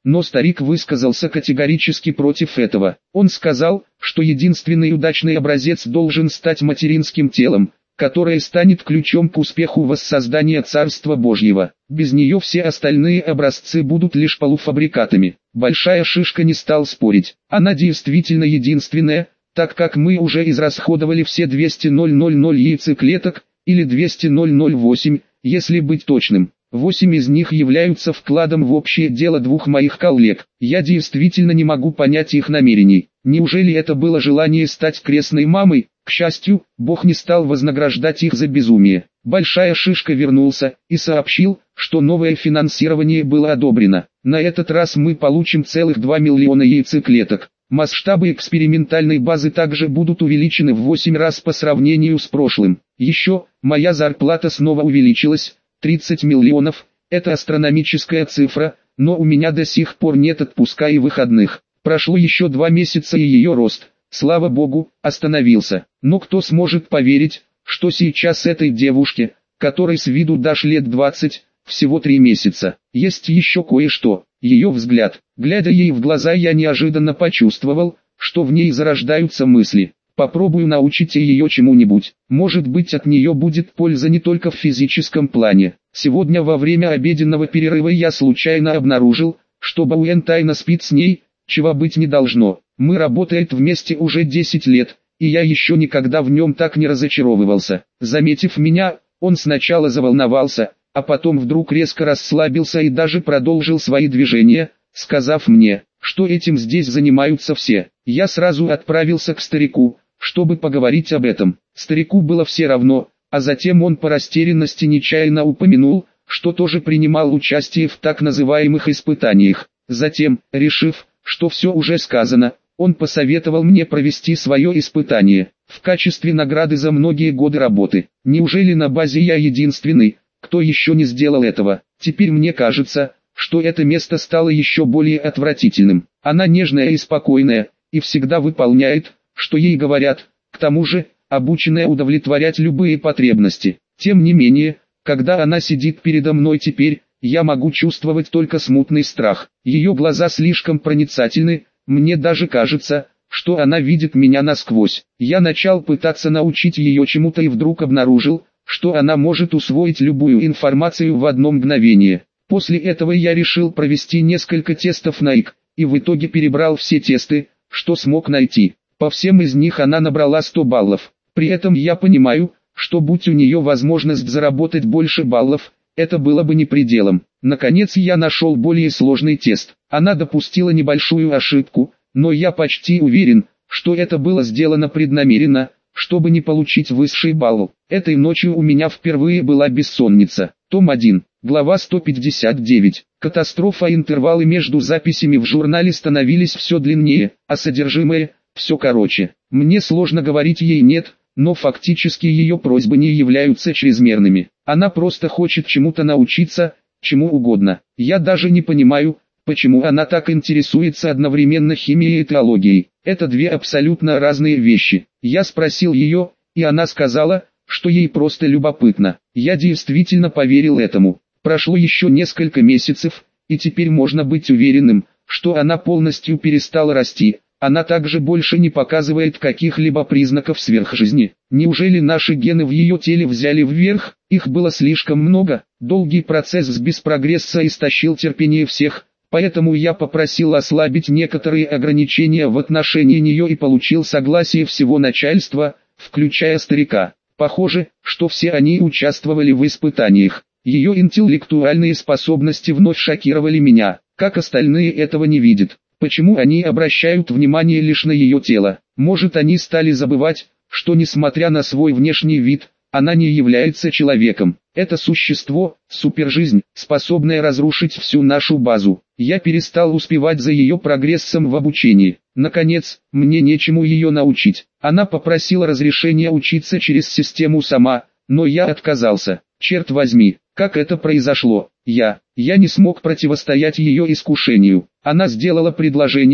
но старик высказался категорически против этого. Он сказал, что единственный удачный образец должен стать материнским телом, которое станет ключом к успеху воссоздания Царства Божьего. Без нее все остальные образцы будут лишь полуфабрикатами. Большая шишка не стал спорить. Она действительно единственная, так как мы уже израсходовали все двести тысяч яйцеклеток, или двести тысяч восемь, если быть точным. Восемь из них являются вкладом в общее дело двух моих коллег. Я действительно не могу понять их намерений. Неужели это было желание стать крестной мамой? К счастью, Бог не стал вознаграждать их за безумие. Большая шишка вернулся и сообщил, что новое финансирование было одобрено. На этот раз мы получим целых два миллиона яйцеклеток. Масштабы экспериментальной базы также будут увеличены в восемь раз по сравнению с прошлым. Еще, моя зарплата снова увеличилась, тридцать миллионов, это астрономическая цифра, но у меня до сих пор нет отпуска и выходных. Прошло еще два месяца и ее рост, слава богу, остановился. Но кто сможет поверить, что сейчас этой девушке, которой с виду дашь лет двадцать, всего три месяца. Есть еще кое-что. Ее взгляд. Глядя ей в глаза, я неожиданно почувствовал, что в ней зарождаются мысли. Попробую научить ее чему-нибудь. Может быть, от нее будет польза не только в физическом плане. Сегодня во время обеденного перерыва я случайно обнаружил, что Бауэн тайно спит с ней, чего быть не должно. Мы работаем вместе уже десять лет, и я еще никогда в нем так не разочаровывался. Заметив меня, он сначала заволновался, а потом вдруг резко расслабился и даже продолжил свои движения, сказав мне, что этим здесь занимаются все. Я сразу отправился к старику, чтобы поговорить об этом. Старику было все равно, а затем он по растерянности нечаянно упомянул, что тоже принимал участие в так называемых испытаниях. Затем, решив, что все уже сказано, он посоветовал мне провести свое испытание, в качестве награды за многие годы работы. Неужели на базе я единственный, кто еще не сделал этого? Теперь мне кажется, что это место стало еще более отвратительным. Она нежная и спокойная, и всегда выполняет, что ей говорят, к тому же, обученная удовлетворять любые потребности. Тем не менее, когда она сидит передо мной теперь, я могу чувствовать только смутный страх. Ее глаза слишком проницательны, мне даже кажется, что она видит меня насквозь. Я начал пытаться научить ее чему-то и вдруг обнаружил, что она может усвоить любую информацию в одно мгновение. После этого я решил провести несколько тестов на ай кью, и в итоге перебрал все тесты, что смог найти. По всем из них она набрала сто баллов. При этом я понимаю, что будь у нее возможность заработать больше баллов, это было бы не пределом. Наконец я нашел более сложный тест. Она допустила небольшую ошибку, но я почти уверен, что это было сделано преднамеренно, чтобы не получить высший балл. Этой ночью у меня впервые была бессонница. Том один, глава сто пятьдесят девять. Катастрофа. Интервалы между записями в журнале становились все длиннее, а содержимое – все короче. Мне сложно говорить ей «нет», но фактически ее просьбы не являются чрезмерными. Она просто хочет чему-то научиться, чему угодно. Я даже не понимаю, почему она так интересуется одновременно химией и теологией. Это две абсолютно разные вещи. Я спросил ее, и она сказала, что ей просто любопытно. Я действительно поверил этому. Прошло еще несколько месяцев, и теперь можно быть уверенным, что она полностью перестала расти. Она также больше не показывает каких-либо признаков сверхжизни. Неужели наши гены в ее теле взяли вверх? Их было слишком много. Долгий процесс с без прогресса истощил терпение всех, поэтому я попросил ослабить некоторые ограничения в отношении нее и получил согласие всего начальства, включая старика. Похоже, что все они участвовали в испытаниях. Ее интеллектуальные способности вновь шокировали меня, как остальные этого не видят. Почему они обращают внимание лишь на ее тело? Может, они стали забывать, что несмотря на свой внешний вид, она не является человеком. Это существо, супержизнь, способное разрушить всю нашу базу. Я перестал успевать за ее прогрессом в обучении. Наконец, мне нечему ее научить. Она попросила разрешения учиться через систему сама, но я отказался. Черт возьми, как это произошло? Я, я не смог противостоять ее искушению. Она сделала предложение,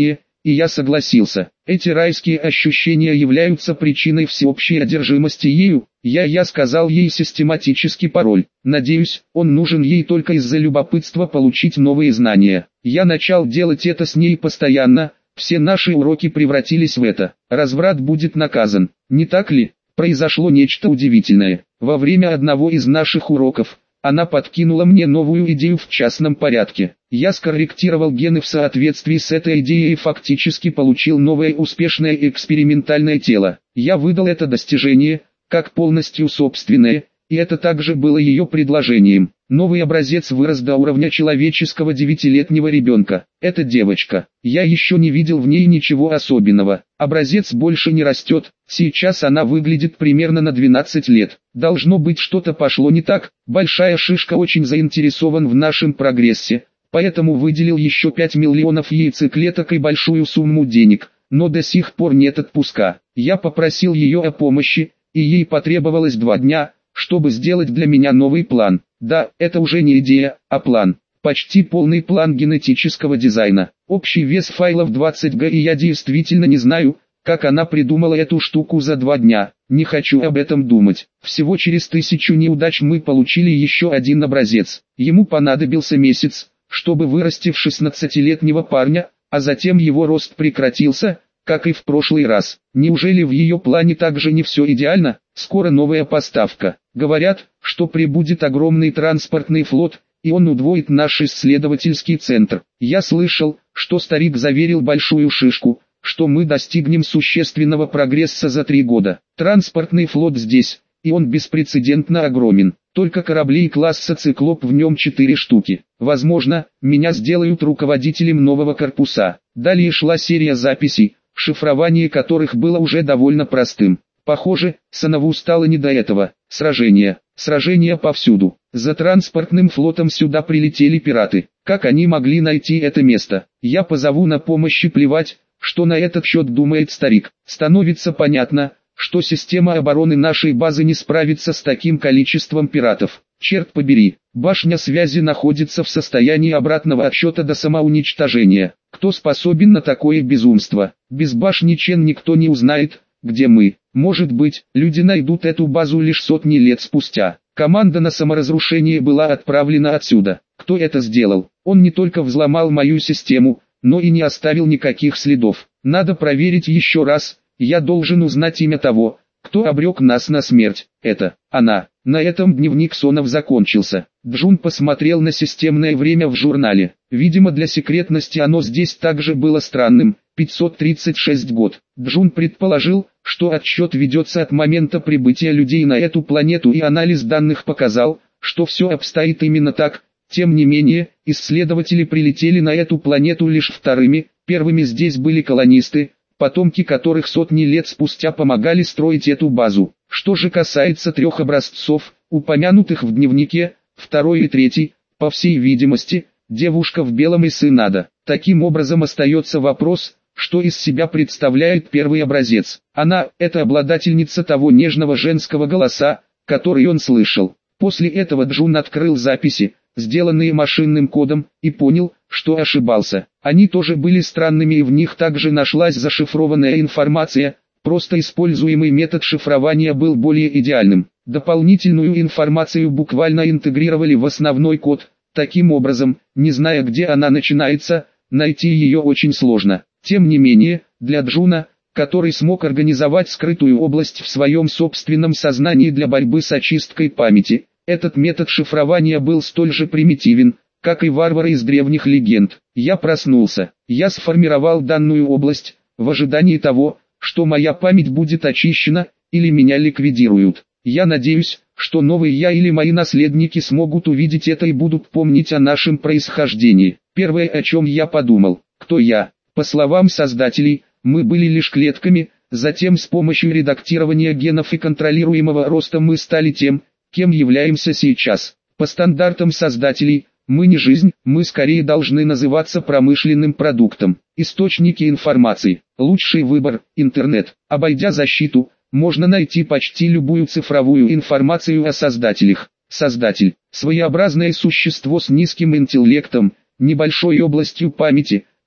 и я согласился. Эти райские ощущения являются причиной всеобщей одержимости ею. Я я сказал ей систематический пароль. Надеюсь, он нужен ей только из-за любопытства получить новые знания. Я начал делать это с ней постоянно. Все наши уроки превратились в это. Разврат будет наказан, не так ли? Произошло нечто удивительное. Во время одного из наших уроков она подкинула мне новую идею в частном порядке. Я скорректировал гены в соответствии с этой идеей и фактически получил новое успешное экспериментальное тело. Я выдал это достижение как полностью собственное, и это также было ее предложением. Новый образец вырос до уровня человеческого девятилетнего ребенка. Это девочка. Я еще не видел в ней ничего особенного. Образец больше не растет. Сейчас она выглядит примерно на двенадцать лет. Должно быть, что-то пошло не так. Большая шишка очень заинтересован в нашем прогрессе, поэтому выделил еще пять миллионов яйцеклеток и большую сумму денег, но до сих пор нет отпуска. Я попросил ее о помощи, и ей потребовалось два дня, чтобы сделать для меня новый план. Да, это уже не идея, а план. Почти полный план генетического дизайна. Общий вес файлов двадцать гигабайт, и я действительно не знаю, как она придумала эту штуку за два дня. Не хочу об этом думать. Всего через тысячу неудач мы получили еще один образец. Ему понадобился месяц, чтобы вырасти в шестнадцатилетнего парня, а затем его рост прекратился, как и в прошлый раз. Неужели в ее плане также не все идеально? Скоро новая поставка. Говорят, что прибудет огромный транспортный флот, и он удвоит наш исследовательский центр. Я слышал, что старик заверил большую шишку, что мы достигнем существенного прогресса за три года. Транспортный флот здесь, и он беспрецедентно огромен. Только кораблей класса «Циклоп» в нем четыре штуки. Возможно, меня сделают руководителем нового корпуса. Далее шла серия записей, шифрование которых было уже довольно простым. Похоже, Санову стало не до этого. Сражения. Сражения повсюду. За транспортным флотом сюда прилетели пираты. Как они могли найти это место? Я позову на помощь, и плевать, что на этот счет думает старик. Становится понятно, что система обороны нашей базы не справится с таким количеством пиратов. Черт побери, башня связи находится в состоянии обратного отсчета до самоуничтожения. Кто способен на такое безумство? Без башни Чен никто не узнает, где мы. Может быть, люди найдут эту базу лишь сотни лет спустя. Команда на саморазрушение была отправлена отсюда. Кто это сделал? Он не только взломал мою систему, но и не оставил никаких следов. Надо проверить еще раз. Я должен узнать имя того, кто обрек нас на смерть. Это она. На этом дневник сонов закончился. Джун посмотрел на системное время в журнале. Видимо, для секретности оно здесь также было странным. пятьсот тридцать шесть год. Джун предположил, что отсчет ведется от момента прибытия людей на эту планету, и анализ данных показал, что все обстоит именно так. Тем не менее, исследователи прилетели на эту планету лишь вторыми. Первыми здесь были колонисты, потомки которых сотни лет спустя помогали строить эту базу. Что же касается трех образцов, упомянутых в дневнике, второй и третий, по всей видимости, девушка в белом и сын Ада. Таким образом остается вопрос, что из себя представляет первый образец. Она – это обладательница того нежного женского голоса, который он слышал. После этого Джун открыл записи, сделанные машинным кодом, и понял, что ошибался. Они тоже были странными, и в них также нашлась зашифрованная информация, просто используемый метод шифрования был более идеальным. Дополнительную информацию буквально интегрировали в основной код. Таким образом, не зная, где она начинается, найти ее очень сложно. Тем не менее, для Джуна, который смог организовать скрытую область в своем собственном сознании для борьбы с очисткой памяти, этот метод шифрования был столь же примитивен, как и варвары из древних легенд. Я проснулся. Я сформировал данную область, в ожидании того, что моя память будет очищена, или меня ликвидируют. Я надеюсь, что новый я или мои наследники смогут увидеть это и будут помнить о нашем происхождении. Первое, о чем я подумал, кто я. По словам создателей, мы были лишь клетками, затем с помощью редактирования генов и контролируемого роста мы стали тем, кем являемся сейчас. По стандартам создателей, мы не жизнь, мы скорее должны называться промышленным продуктом. Источники информации. Лучший выбор – интернет. Обойдя защиту, можно найти почти любую цифровую информацию о создателях. Создатель – своеобразное существо с низким интеллектом, небольшой областью памяти,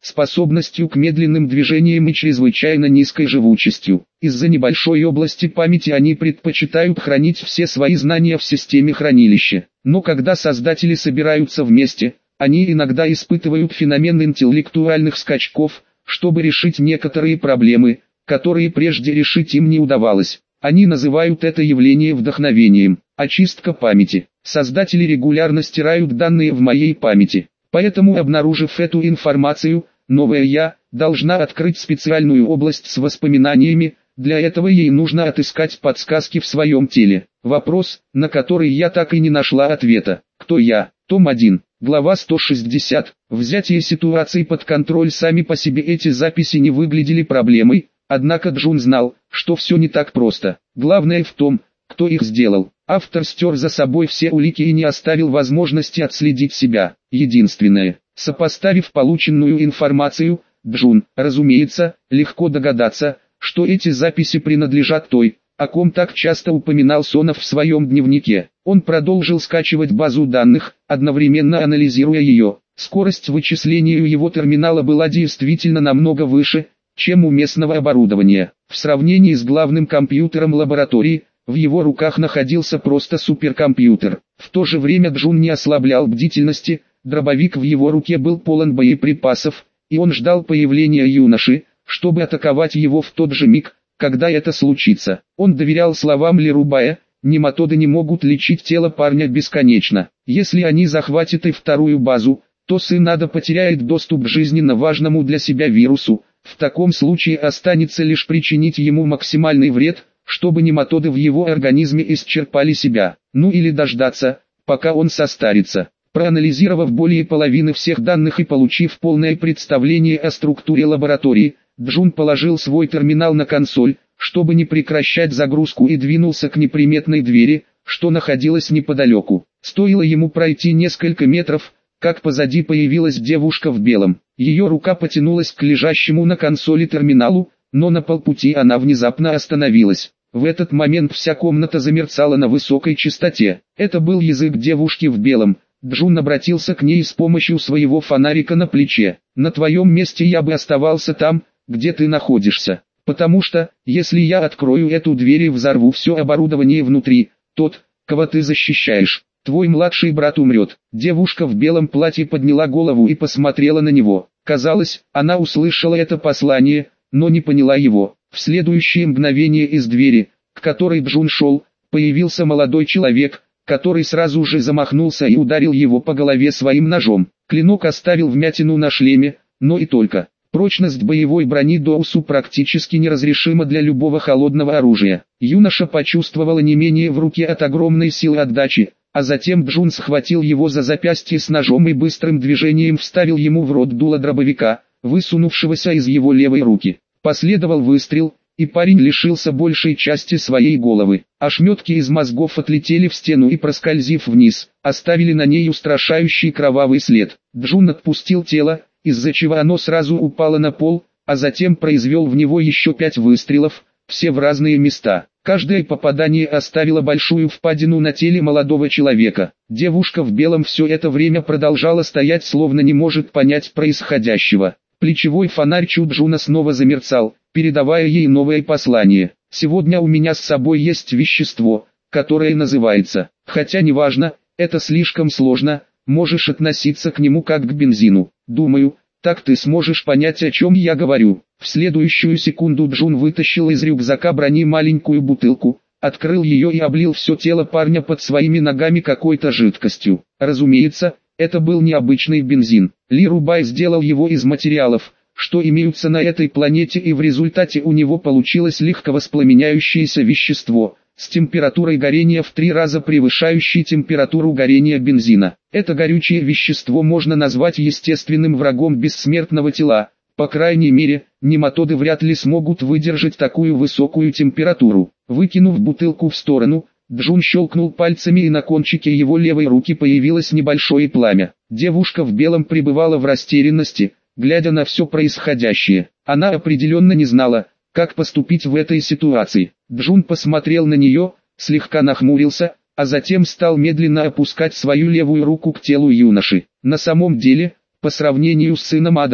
способностью к медленным движениям и чрезвычайно низкой живучестью. Из-за небольшой области памяти они предпочитают хранить все свои знания в системе хранилища. Но когда создатели собираются вместе, они иногда испытывают феномен интеллектуальных скачков, чтобы решить некоторые проблемы, которые прежде решить им не удавалось. Они называют это явление вдохновением. Очистка памяти. Создатели регулярно стирают данные в моей памяти. Поэтому, обнаружив эту информацию, новая я должна открыть специальную область с воспоминаниями. Для этого ей нужно отыскать подсказки в своем теле. Вопрос, на который я так и не нашла ответа. Кто я? Том один. Глава сто шестьдесят. Взятие ситуации под контроль. Сами по себе эти записи не выглядели проблемой, однако Джун знал, что все не так просто. Главное в том, кто их сделал. Автор стер за собой все улики и не оставил возможности отследить себя. Единственное, сопоставив полученную информацию, Джун, разумеется, легко догадаться, что эти записи принадлежат той, о ком так часто упоминал Сонов в своем дневнике. Он продолжил скачивать базу данных, одновременно анализируя ее. Скорость вычисления его терминала была действительно намного выше, чем у местного оборудования. В сравнении с главным компьютером лаборатории, в его руках находился просто суперкомпьютер. В то же время Джун не ослаблял бдительности, дробовик в его руке был полон боеприпасов, и он ждал появления юноши, чтобы атаковать его в тот же миг, когда это случится. Он доверял словам Лерубая: нематоды не могут лечить тело парня бесконечно. Если они захватят и вторую базу, то сын Ада потеряет доступ к жизненно важному для себя вирусу. В таком случае останется лишь причинить ему максимальный вред, чтобы нематоды в его организме исчерпали себя. Ну или дождаться, пока он состарится. Проанализировав более половины всех данных и получив полное представление о структуре лаборатории, Джун положил свой терминал на консоль, чтобы не прекращать загрузку, и двинулся к неприметной двери, что находилась неподалеку. Стоило ему пройти несколько метров, как позади появилась девушка в белом. Ее рука потянулась к лежащему на консоли терминалу, но на полпути она внезапно остановилась. В этот момент вся комната замерцала на высокой частоте. Это был язык девушки в белом. Джун обратился к ней с помощью своего фонарика на плече. «На твоем месте я бы оставался там, где ты находишься. Потому что, если я открою эту дверь и взорву все оборудование внутри, тот, кого ты защищаешь, твой младший брат умрет». Девушка в белом платье подняла голову и посмотрела на него. Казалось, она услышала это послание, но не поняла его. В следующее мгновение из двери, к которой Джун шел, появился молодой человек, который сразу же замахнулся и ударил его по голове своим ножом. Клинок оставил вмятину на шлеме, но и только. Прочность боевой брони Доусу практически неразрешима для любого холодного оружия. Юноша почувствовал онемение в руке от огромной силы отдачи, а затем Джун схватил его за запястье с ножом и быстрым движением вставил ему в рот дуло дробовика, высунувшегося из его левой руки. Последовал выстрел, и парень лишился большей части своей головы. Ошметки из мозгов отлетели в стену и, проскользив вниз, оставили на ней устрашающий кровавый след. Джун отпустил тело, из-за чего оно сразу упало на пол, а затем произвел в него еще пять выстрелов, все в разные места. Каждое попадание оставило большую впадину на теле молодого человека. Девушка в белом все это время продолжала стоять, словно не может понять происходящего. Плечевой фонарь Чуджуна снова замерцал, передавая ей новое послание. «Сегодня у меня с собой есть вещество, которое называется, хотя неважно, это слишком сложно, можешь относиться к нему как к бензину. Думаю, так ты сможешь понять, о чем я говорю». В следующую секунду Джун вытащил из рюкзака брони маленькую бутылку, открыл ее и облил все тело парня под своими ногами какой-то жидкостью. Разумеется, это был необычный бензин. Ли Рубай сделал его из материалов, что имеются на этой планете, и в результате у него получилось легковоспламеняющееся вещество, с температурой горения в три раза превышающей температуру горения бензина. Это горючее вещество можно назвать естественным врагом бессмертного тела. По крайней мере, нематоды вряд ли смогут выдержать такую высокую температуру. Выкинув бутылку в сторону, Джун щелкнул пальцами, и на кончике его левой руки появилось небольшое пламя. Девушка в белом пребывала в растерянности, глядя на все происходящее. Она определенно не знала, как поступить в этой ситуации. Джун посмотрел на нее, слегка нахмурился, а затем стал медленно опускать свою левую руку к телу юноши. На самом деле, по сравнению с сыном Ада,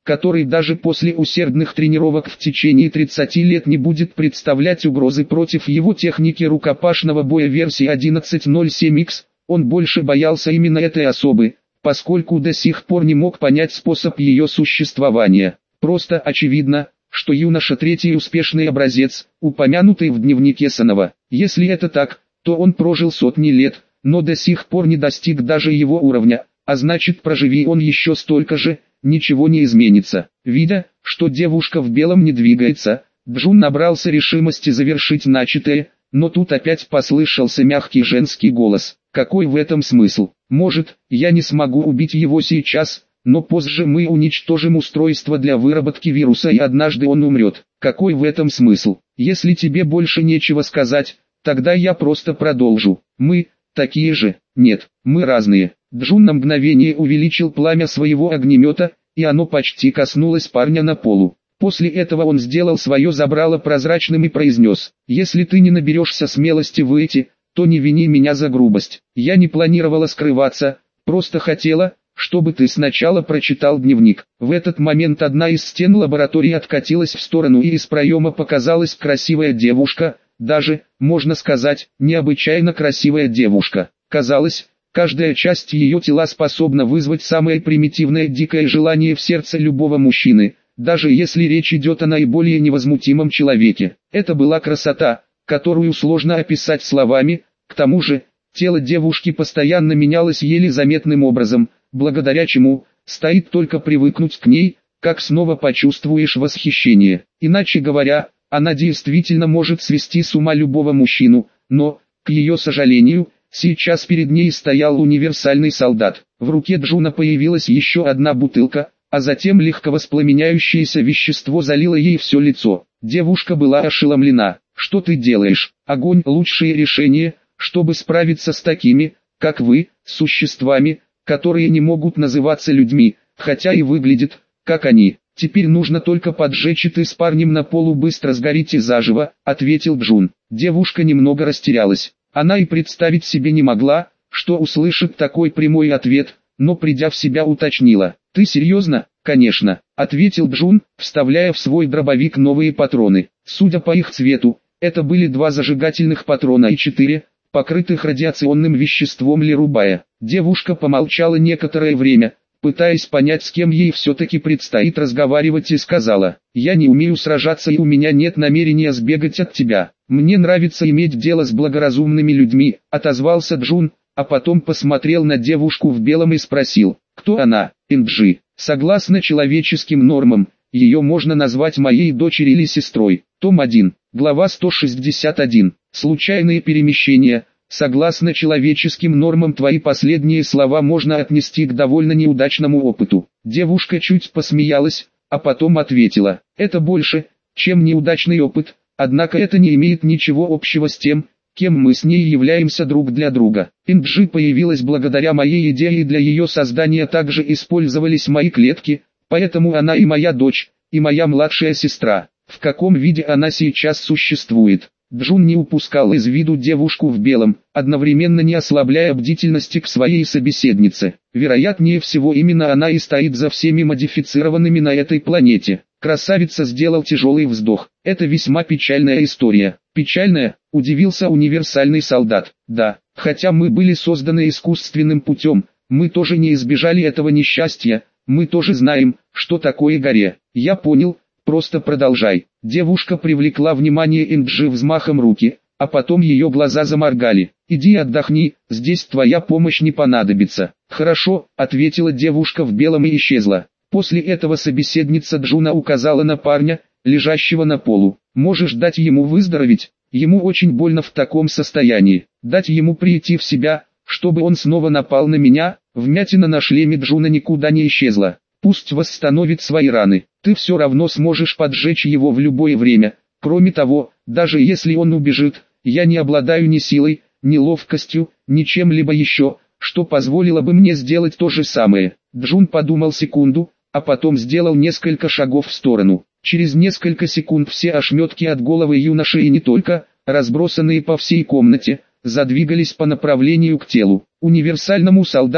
который даже после усердных тренировок в течение тридцати лет не будет представлять угрозы против его техники рукопашного боя версии одиннадцать ноль семь икс, он больше боялся именно этой особы, поскольку до сих пор не мог понять способ ее существования. Просто очевидно, что юноша третий успешный образец, упомянутый в дневнике Санова. Если это так, то он прожил сотни лет, но до сих пор не достиг даже его уровня, а значит, проживи он еще столько же, ничего не изменится. Видя, что девушка в белом не двигается, Джун набрался решимости завершить начатое, но тут опять послышался мягкий женский голос. Какой в этом смысл? Может, я не смогу убить его сейчас, но позже мы уничтожим устройство для выработки вируса и однажды он умрет. Какой в этом смысл? Если тебе больше нечего сказать, тогда я просто продолжу. Мы, такие же, нет, мы разные. Джун на мгновение увеличил пламя своего огнемета, и оно почти коснулось парня на полу. После этого он сделал свое забрало прозрачным и произнес: «Если ты не наберешься смелости выйти, то не вини меня за грубость. Я не планировала скрываться, просто хотела, чтобы ты сначала прочитал дневник». В этот момент одна из стен лаборатории откатилась в сторону, и из проема показалась красивая девушка, даже, можно сказать, необычайно красивая девушка. Казалось, каждая часть ее тела способна вызвать самое примитивное дикое желание в сердце любого мужчины, даже если речь идет о наиболее невозмутимом человеке. Это была красота, которую сложно описать словами. К тому же, тело девушки постоянно менялось еле заметным образом, благодаря чему, стоит только привыкнуть к ней, как снова почувствуешь восхищение. Иначе говоря, она действительно может свести с ума любого мужчину, но, к ее сожалению, сейчас перед ней стоял универсальный солдат. В руке Джуна появилась еще одна бутылка, а затем легковоспламеняющееся вещество залило ей все лицо. Девушка была ошеломлена. «Что ты делаешь? Огонь – лучшее решение, чтобы справиться с такими, как вы, существами, которые не могут называться людьми, хотя и выглядят, как они. Теперь нужно только поджечь, и ты с парнем на полу быстро сгорите заживо», – ответил Джун. Девушка немного растерялась. Она и представить себе не могла, что услышит такой прямой ответ, но придя в себя уточнила: «Ты серьезно?» «Конечно», — ответил Джун, вставляя в свой дробовик новые патроны. Судя по их цвету, это были два зажигательных патрона и четыре, покрытых радиационным веществом Лерубая. Девушка помолчала некоторое время, пытаясь понять, с кем ей все-таки предстоит разговаривать, и сказала: «Я не умею сражаться, и у меня нет намерения сбегать от тебя. Мне нравится иметь дело с благоразумными людьми», — отозвался Джун, а потом посмотрел на девушку в белом и спросил: «Кто она?» «Инджи. Согласно человеческим нормам, ее можно назвать моей дочерью или сестрой». Том один, глава сто шестьдесят один. Случайные перемещения. Согласно человеческим нормам, твои последние слова можно отнести к довольно неудачному опыту. Девушка чуть посмеялась, а потом ответила: «Это больше, чем неудачный опыт, однако это не имеет ничего общего с тем, кем мы с ней являемся друг для друга. Инджи появилась благодаря моей идее, и для ее создания также использовались мои клетки, поэтому она и моя дочь, и моя младшая сестра. В каком виде она сейчас существует?» Джун не упускал из виду девушку в белом, одновременно не ослабляя бдительности к своей собеседнице. Вероятнее всего, именно она и стоит за всеми модифицированными на этой планете. Красавица сделал тяжелый вздох. «Это весьма печальная история». «Печальная?» – удивился универсальный солдат. «Да, хотя мы были созданы искусственным путем, мы тоже не избежали этого несчастья, мы тоже знаем, что такое горе». «Я понял, просто продолжай». Девушка привлекла внимание Инджи взмахом руки, а потом ее глаза заморгали. «Иди отдохни, здесь твоя помощь не понадобится». «Хорошо», – ответила девушка в белом и исчезла. После этого собеседница Джуна указала на парня, лежащего на полу. «Можешь дать ему выздороветь, ему очень больно в таком состоянии. Дать ему прийти в себя, чтобы он снова напал на меня». Вмятина на шлеме Джуна никуда не исчезла. «Пусть восстановит свои раны, ты все равно сможешь поджечь его в любое время. Кроме того, даже если он убежит, я не обладаю ни силой, ни ловкостью, ни чем-либо еще, что позволило бы мне сделать то же самое». Джун подумал секунду, а потом сделал несколько шагов в сторону. Через несколько секунд все ошметки от головы юноши, и не только, разбросанные по всей комнате, задвигались по направлению к телу. Универсальному солдату,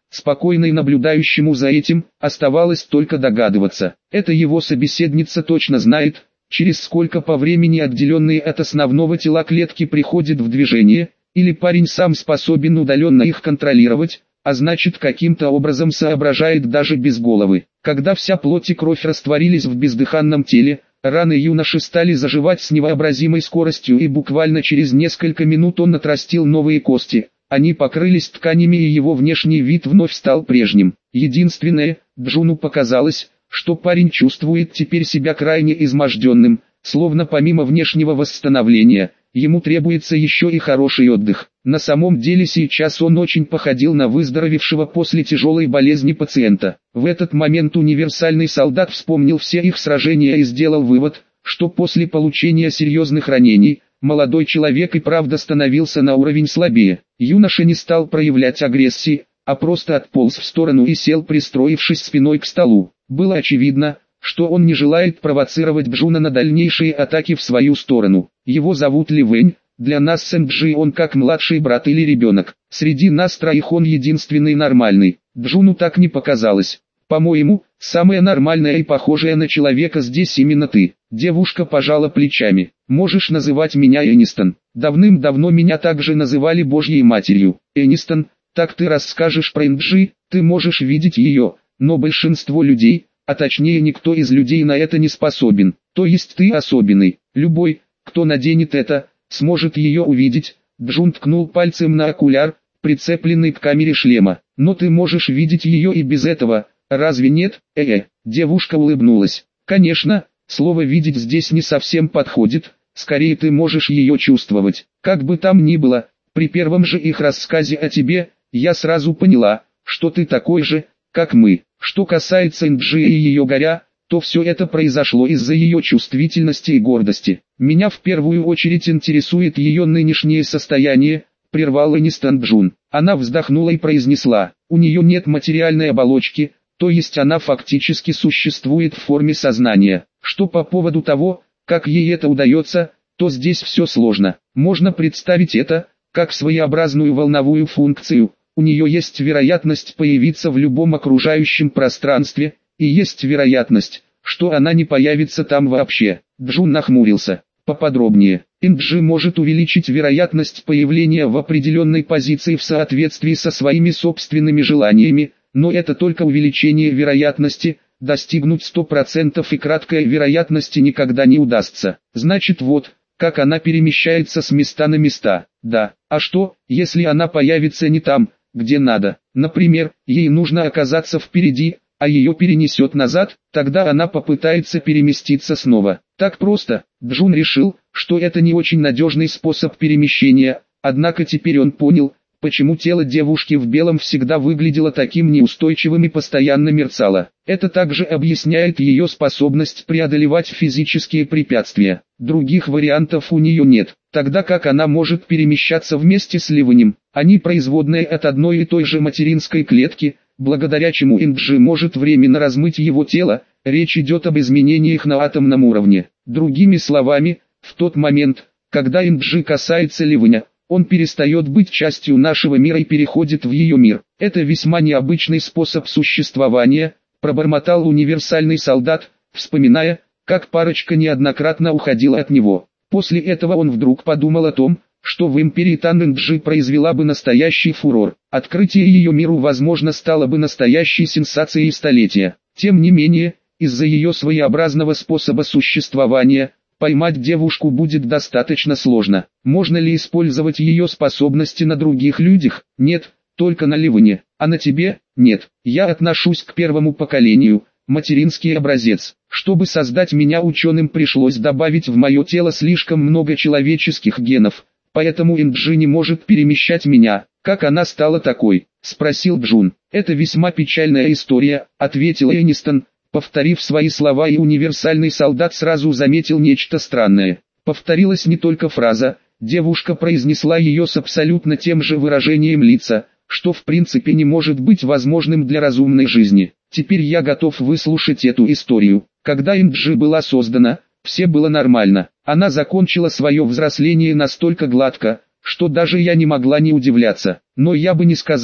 спокойно наблюдающему за этим, оставалось только догадываться. Это его собеседница точно знает, через сколько по времени отделенные от основного тела клетки приходят в движение, или парень сам способен удаленно их контролировать, а значит каким-то образом соображает даже без головы. Когда вся плоть и кровь растворились в бездыханном теле, раны юноши стали заживать с невообразимой скоростью, и буквально через несколько минут он отрастил новые кости. Они покрылись тканями, и его внешний вид вновь стал прежним. Единственное, Джуну показалось, что парень чувствует теперь себя крайне изможденным, словно помимо внешнего восстановления, ему требуется еще и хороший отдых. На самом деле сейчас он очень походил на выздоровевшего после тяжелой болезни пациента. В этот момент универсальный солдат вспомнил все их сражения и сделал вывод, что после получения серьезных ранений, молодой человек и правда становился на уровень слабее. Юноша не стал проявлять агрессии, а просто отполз в сторону и сел, пристроившись спиной к столу. Было очевидно, что он не желает провоцировать Джуна на дальнейшие атаки в свою сторону. Его зовут Ли Вэнь, для нас с Энджи он как младший брат или ребенок. Среди нас троих он единственный нормальный. Джуну так не показалось. По-моему, самая нормальная и похожая на человека здесь именно ты. Девушка пожала плечами. Можешь называть меня Энистон. Давным-давно меня также называли Божьей матерью. Энистон, так ты расскажешь про Энджи, ты можешь видеть ее, но большинство людей, а точнее никто из людей на это не способен. То есть ты особенный. Любой, кто наденет это, сможет ее увидеть. Джун ткнул пальцем на окуляр, прицепленный к камере шлема. Но ты можешь видеть ее и без этого. Разве нет? Э-э, девушка улыбнулась. Конечно, слово «видеть» здесь не совсем подходит, скорее ты можешь ее чувствовать. Как бы там ни было, при первом же их рассказе о тебе, я сразу поняла, что ты такой же, как мы. Что касается Энджи и ее горя, то все это произошло из-за ее чувствительности и гордости. Меня в первую очередь интересует ее нынешнее состояние, прервал Энистон Джун. Она вздохнула и произнесла, у нее нет материальной оболочки, то есть она фактически существует в форме сознания. Что по поводу того, как ей это удается, то здесь все сложно. Можно представить это, как своеобразную волновую функцию. У нее есть вероятность появиться в любом окружающем пространстве, и есть вероятность, что она не появится там вообще. Джун нахмурился. Поподробнее. Энджи может увеличить вероятность появления в определенной позиции в соответствии со своими собственными желаниями, но это только увеличение вероятности, достигнуть сто процентов и краткой вероятности никогда не удастся. Значит вот, как она перемещается с места на места. Да, а что, если она появится не там, где надо? Например, ей нужно оказаться впереди, а ее перенесет назад, тогда она попытается переместиться снова. Так просто. Джун решил, что это не очень надежный способ перемещения, однако теперь он понял, почему тело девушки в белом всегда выглядело таким неустойчивым и постоянно мерцало. Это также объясняет ее способность преодолевать физические препятствия. Других вариантов у нее нет. Тогда как она может перемещаться вместе с Ливанем? Они производные от одной и той же материнской клетки, благодаря чему Энджи может временно размыть его тело. Речь идет об изменениях на атомном уровне. Другими словами, в тот момент, когда Энджи касается Ливаня, он перестает быть частью нашего мира и переходит в ее мир. Это весьма необычный способ существования, пробормотал универсальный солдат, вспоминая, как парочка неоднократно уходила от него. После этого он вдруг подумал о том, что в империи Тан Энджи произвела бы настоящий фурор. Открытие ее миру, возможно, стало бы настоящей сенсацией столетия. Тем не менее, из-за ее своеобразного способа существования, поймать девушку будет достаточно сложно. Можно ли использовать ее способности на других людях? Нет, только на Ливане. А на тебе? Нет. Я отношусь к первому поколению, материнский образец. Чтобы создать меня ученым, пришлось добавить в мое тело слишком много человеческих генов, поэтому Энджи не может перемещать меня. Как она стала такой? Спросил Джун. Это весьма печальная история, ответил Энистон, повторив свои слова, и универсальный солдат сразу заметил нечто странное. Повторилась не только фраза, девушка произнесла ее с абсолютно тем же выражением лица, что в принципе не может быть возможным для разумной жизни. Теперь я готов выслушать эту историю. Когда Энджи была создана, все было нормально. Она закончила свое взросление настолько гладко, что даже я не могла не удивляться. Но я бы не сказал,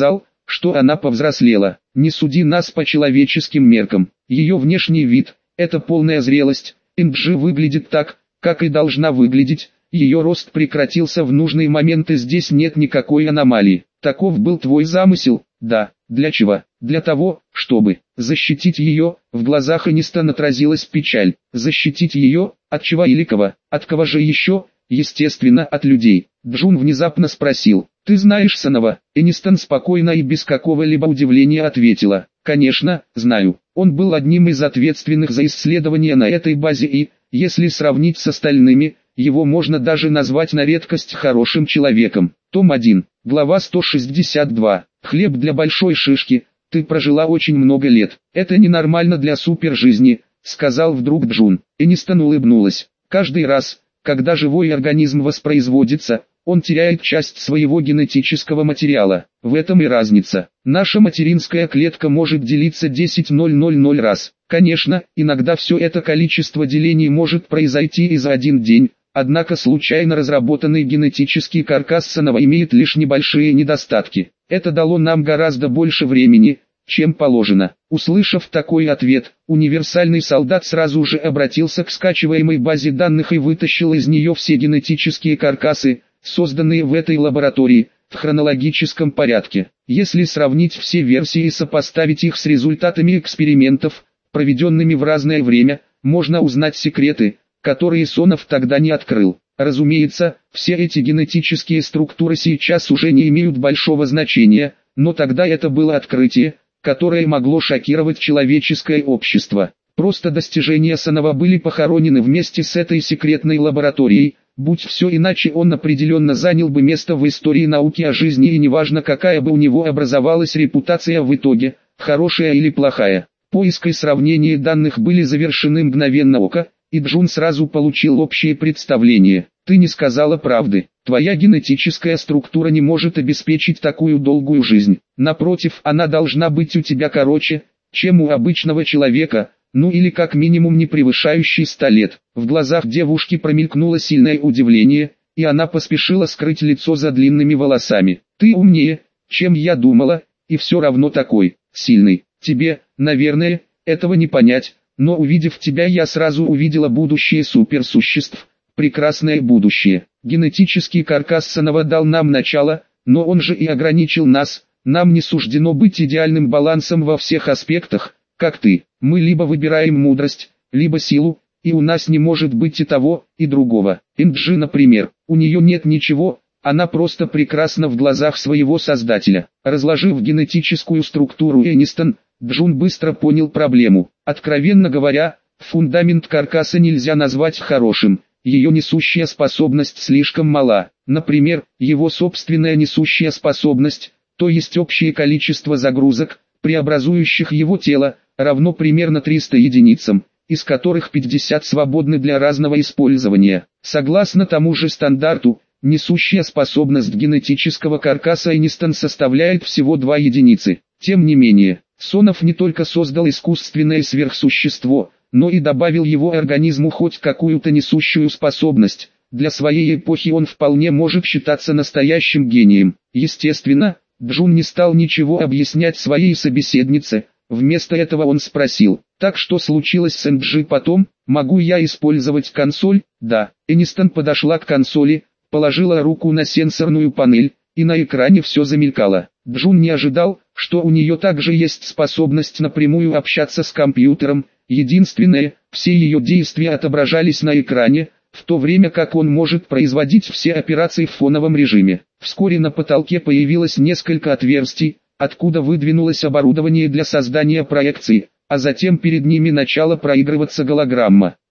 что она повзрослела. Не суди нас по человеческим меркам. Ее внешний вид – это полная зрелость. Инджи выглядит так, как и должна выглядеть. Ее рост прекратился в нужный момент, и здесь нет никакой аномалии. Таков был твой замысел? Да. Для чего? Для того, чтобы защитить ее. В глазах Энистон отразилась печаль. Защитить ее? От чего или кого? От кого же еще? Естественно, от людей. Джун внезапно спросил: «Ты знаешь Сонова?» Энистон спокойно и без какого-либо удивления ответила: «Конечно, знаю. Он был одним из ответственных за исследования на этой базе и, если сравнить с остальными, его можно даже назвать на редкость хорошим человеком». Том один, глава сто шестьдесят два. «Хлеб для большой шишки. Ты прожила очень много лет. Это ненормально для супержизни», — сказал вдруг Джун. Энистон улыбнулась. «Каждый раз, когда живой организм воспроизводится, он теряет часть своего генетического материала. В этом и разница. Наша материнская клетка может делиться десять тысяч раз. Конечно, иногда все это количество делений может произойти и за один день, однако случайно разработанный генетический каркас Сонова имеет лишь небольшие недостатки. Это дало нам гораздо больше времени, чем положено». Услышав такой ответ, универсальный солдат сразу же обратился к скачиваемой базе данных и вытащил из нее все генетические каркасы, созданные в этой лаборатории, в хронологическом порядке. Если сравнить все версии и сопоставить их с результатами экспериментов, проведенными в разное время, можно узнать секреты, которые Сонов тогда не открыл. Разумеется, все эти генетические структуры сейчас уже не имеют большого значения, но тогда это было открытие, которое могло шокировать человеческое общество. Просто достижения Сонова были похоронены вместе с этой секретной лабораторией. Будь все иначе, он определенно занял бы место в истории науки о жизни, и неважно, какая бы у него образовалась репутация в итоге, хорошая или плохая. Поиск и сравнение данных были завершены мгновенно ока, и Джун сразу получил общее представление. «Ты не сказала правды. Твоя генетическая структура не может обеспечить такую долгую жизнь. Напротив, она должна быть у тебя короче, чем у обычного человека, ну или как минимум не превышающий ста лет». В глазах девушки промелькнуло сильное удивление, и она поспешила скрыть лицо за длинными волосами. «Ты умнее, чем я думала, и все равно такой сильный. Тебе, наверное, этого не понять, но увидев тебя, я сразу увидела будущее суперсуществ. Прекрасное будущее. Генетический каркас Сонова дал нам начало, но он же и ограничил нас. Нам не суждено быть идеальным балансом во всех аспектах, как ты. Мы либо выбираем мудрость, либо силу, и у нас не может быть и того, и другого. Инджи, например, у нее нет ничего, она просто прекрасна в глазах своего создателя». Разложив генетическую структуру Энистон, Джун быстро понял проблему. Откровенно говоря, фундамент каркаса нельзя назвать хорошим. Ее несущая способность слишком мала. Например, его собственная несущая способность, то есть общее количество загрузок, преобразующих его тело, равно примерно триста единицам, из которых пятьдесят свободны для разного использования. Согласно тому же стандарту, несущая способность генетического каркаса Энистон составляет всего две единицы. Тем не менее, Сонов не только создал искусственное сверхсущество, но и добавил его организму хоть какую-то несущую способность. Для своей эпохи он вполне может считаться настоящим гением. Естественно, Джун не стал ничего объяснять своей собеседнице, вместо этого он спросил: «Так что случилось с Энджи потом? Могу я использовать консоль?» «Да». Энистон подошла к консоли, положила руку на сенсорную панель, и на экране все замелькало. Джун не ожидал, что у нее также есть способность напрямую общаться с компьютером. Единственное, все ее действия отображались на экране, в то время как он может производить все операции в фоновом режиме. Вскоре на потолке появилось несколько отверстий, откуда выдвинулось оборудование для создания проекций, а затем перед ними начала проигрываться голограмма.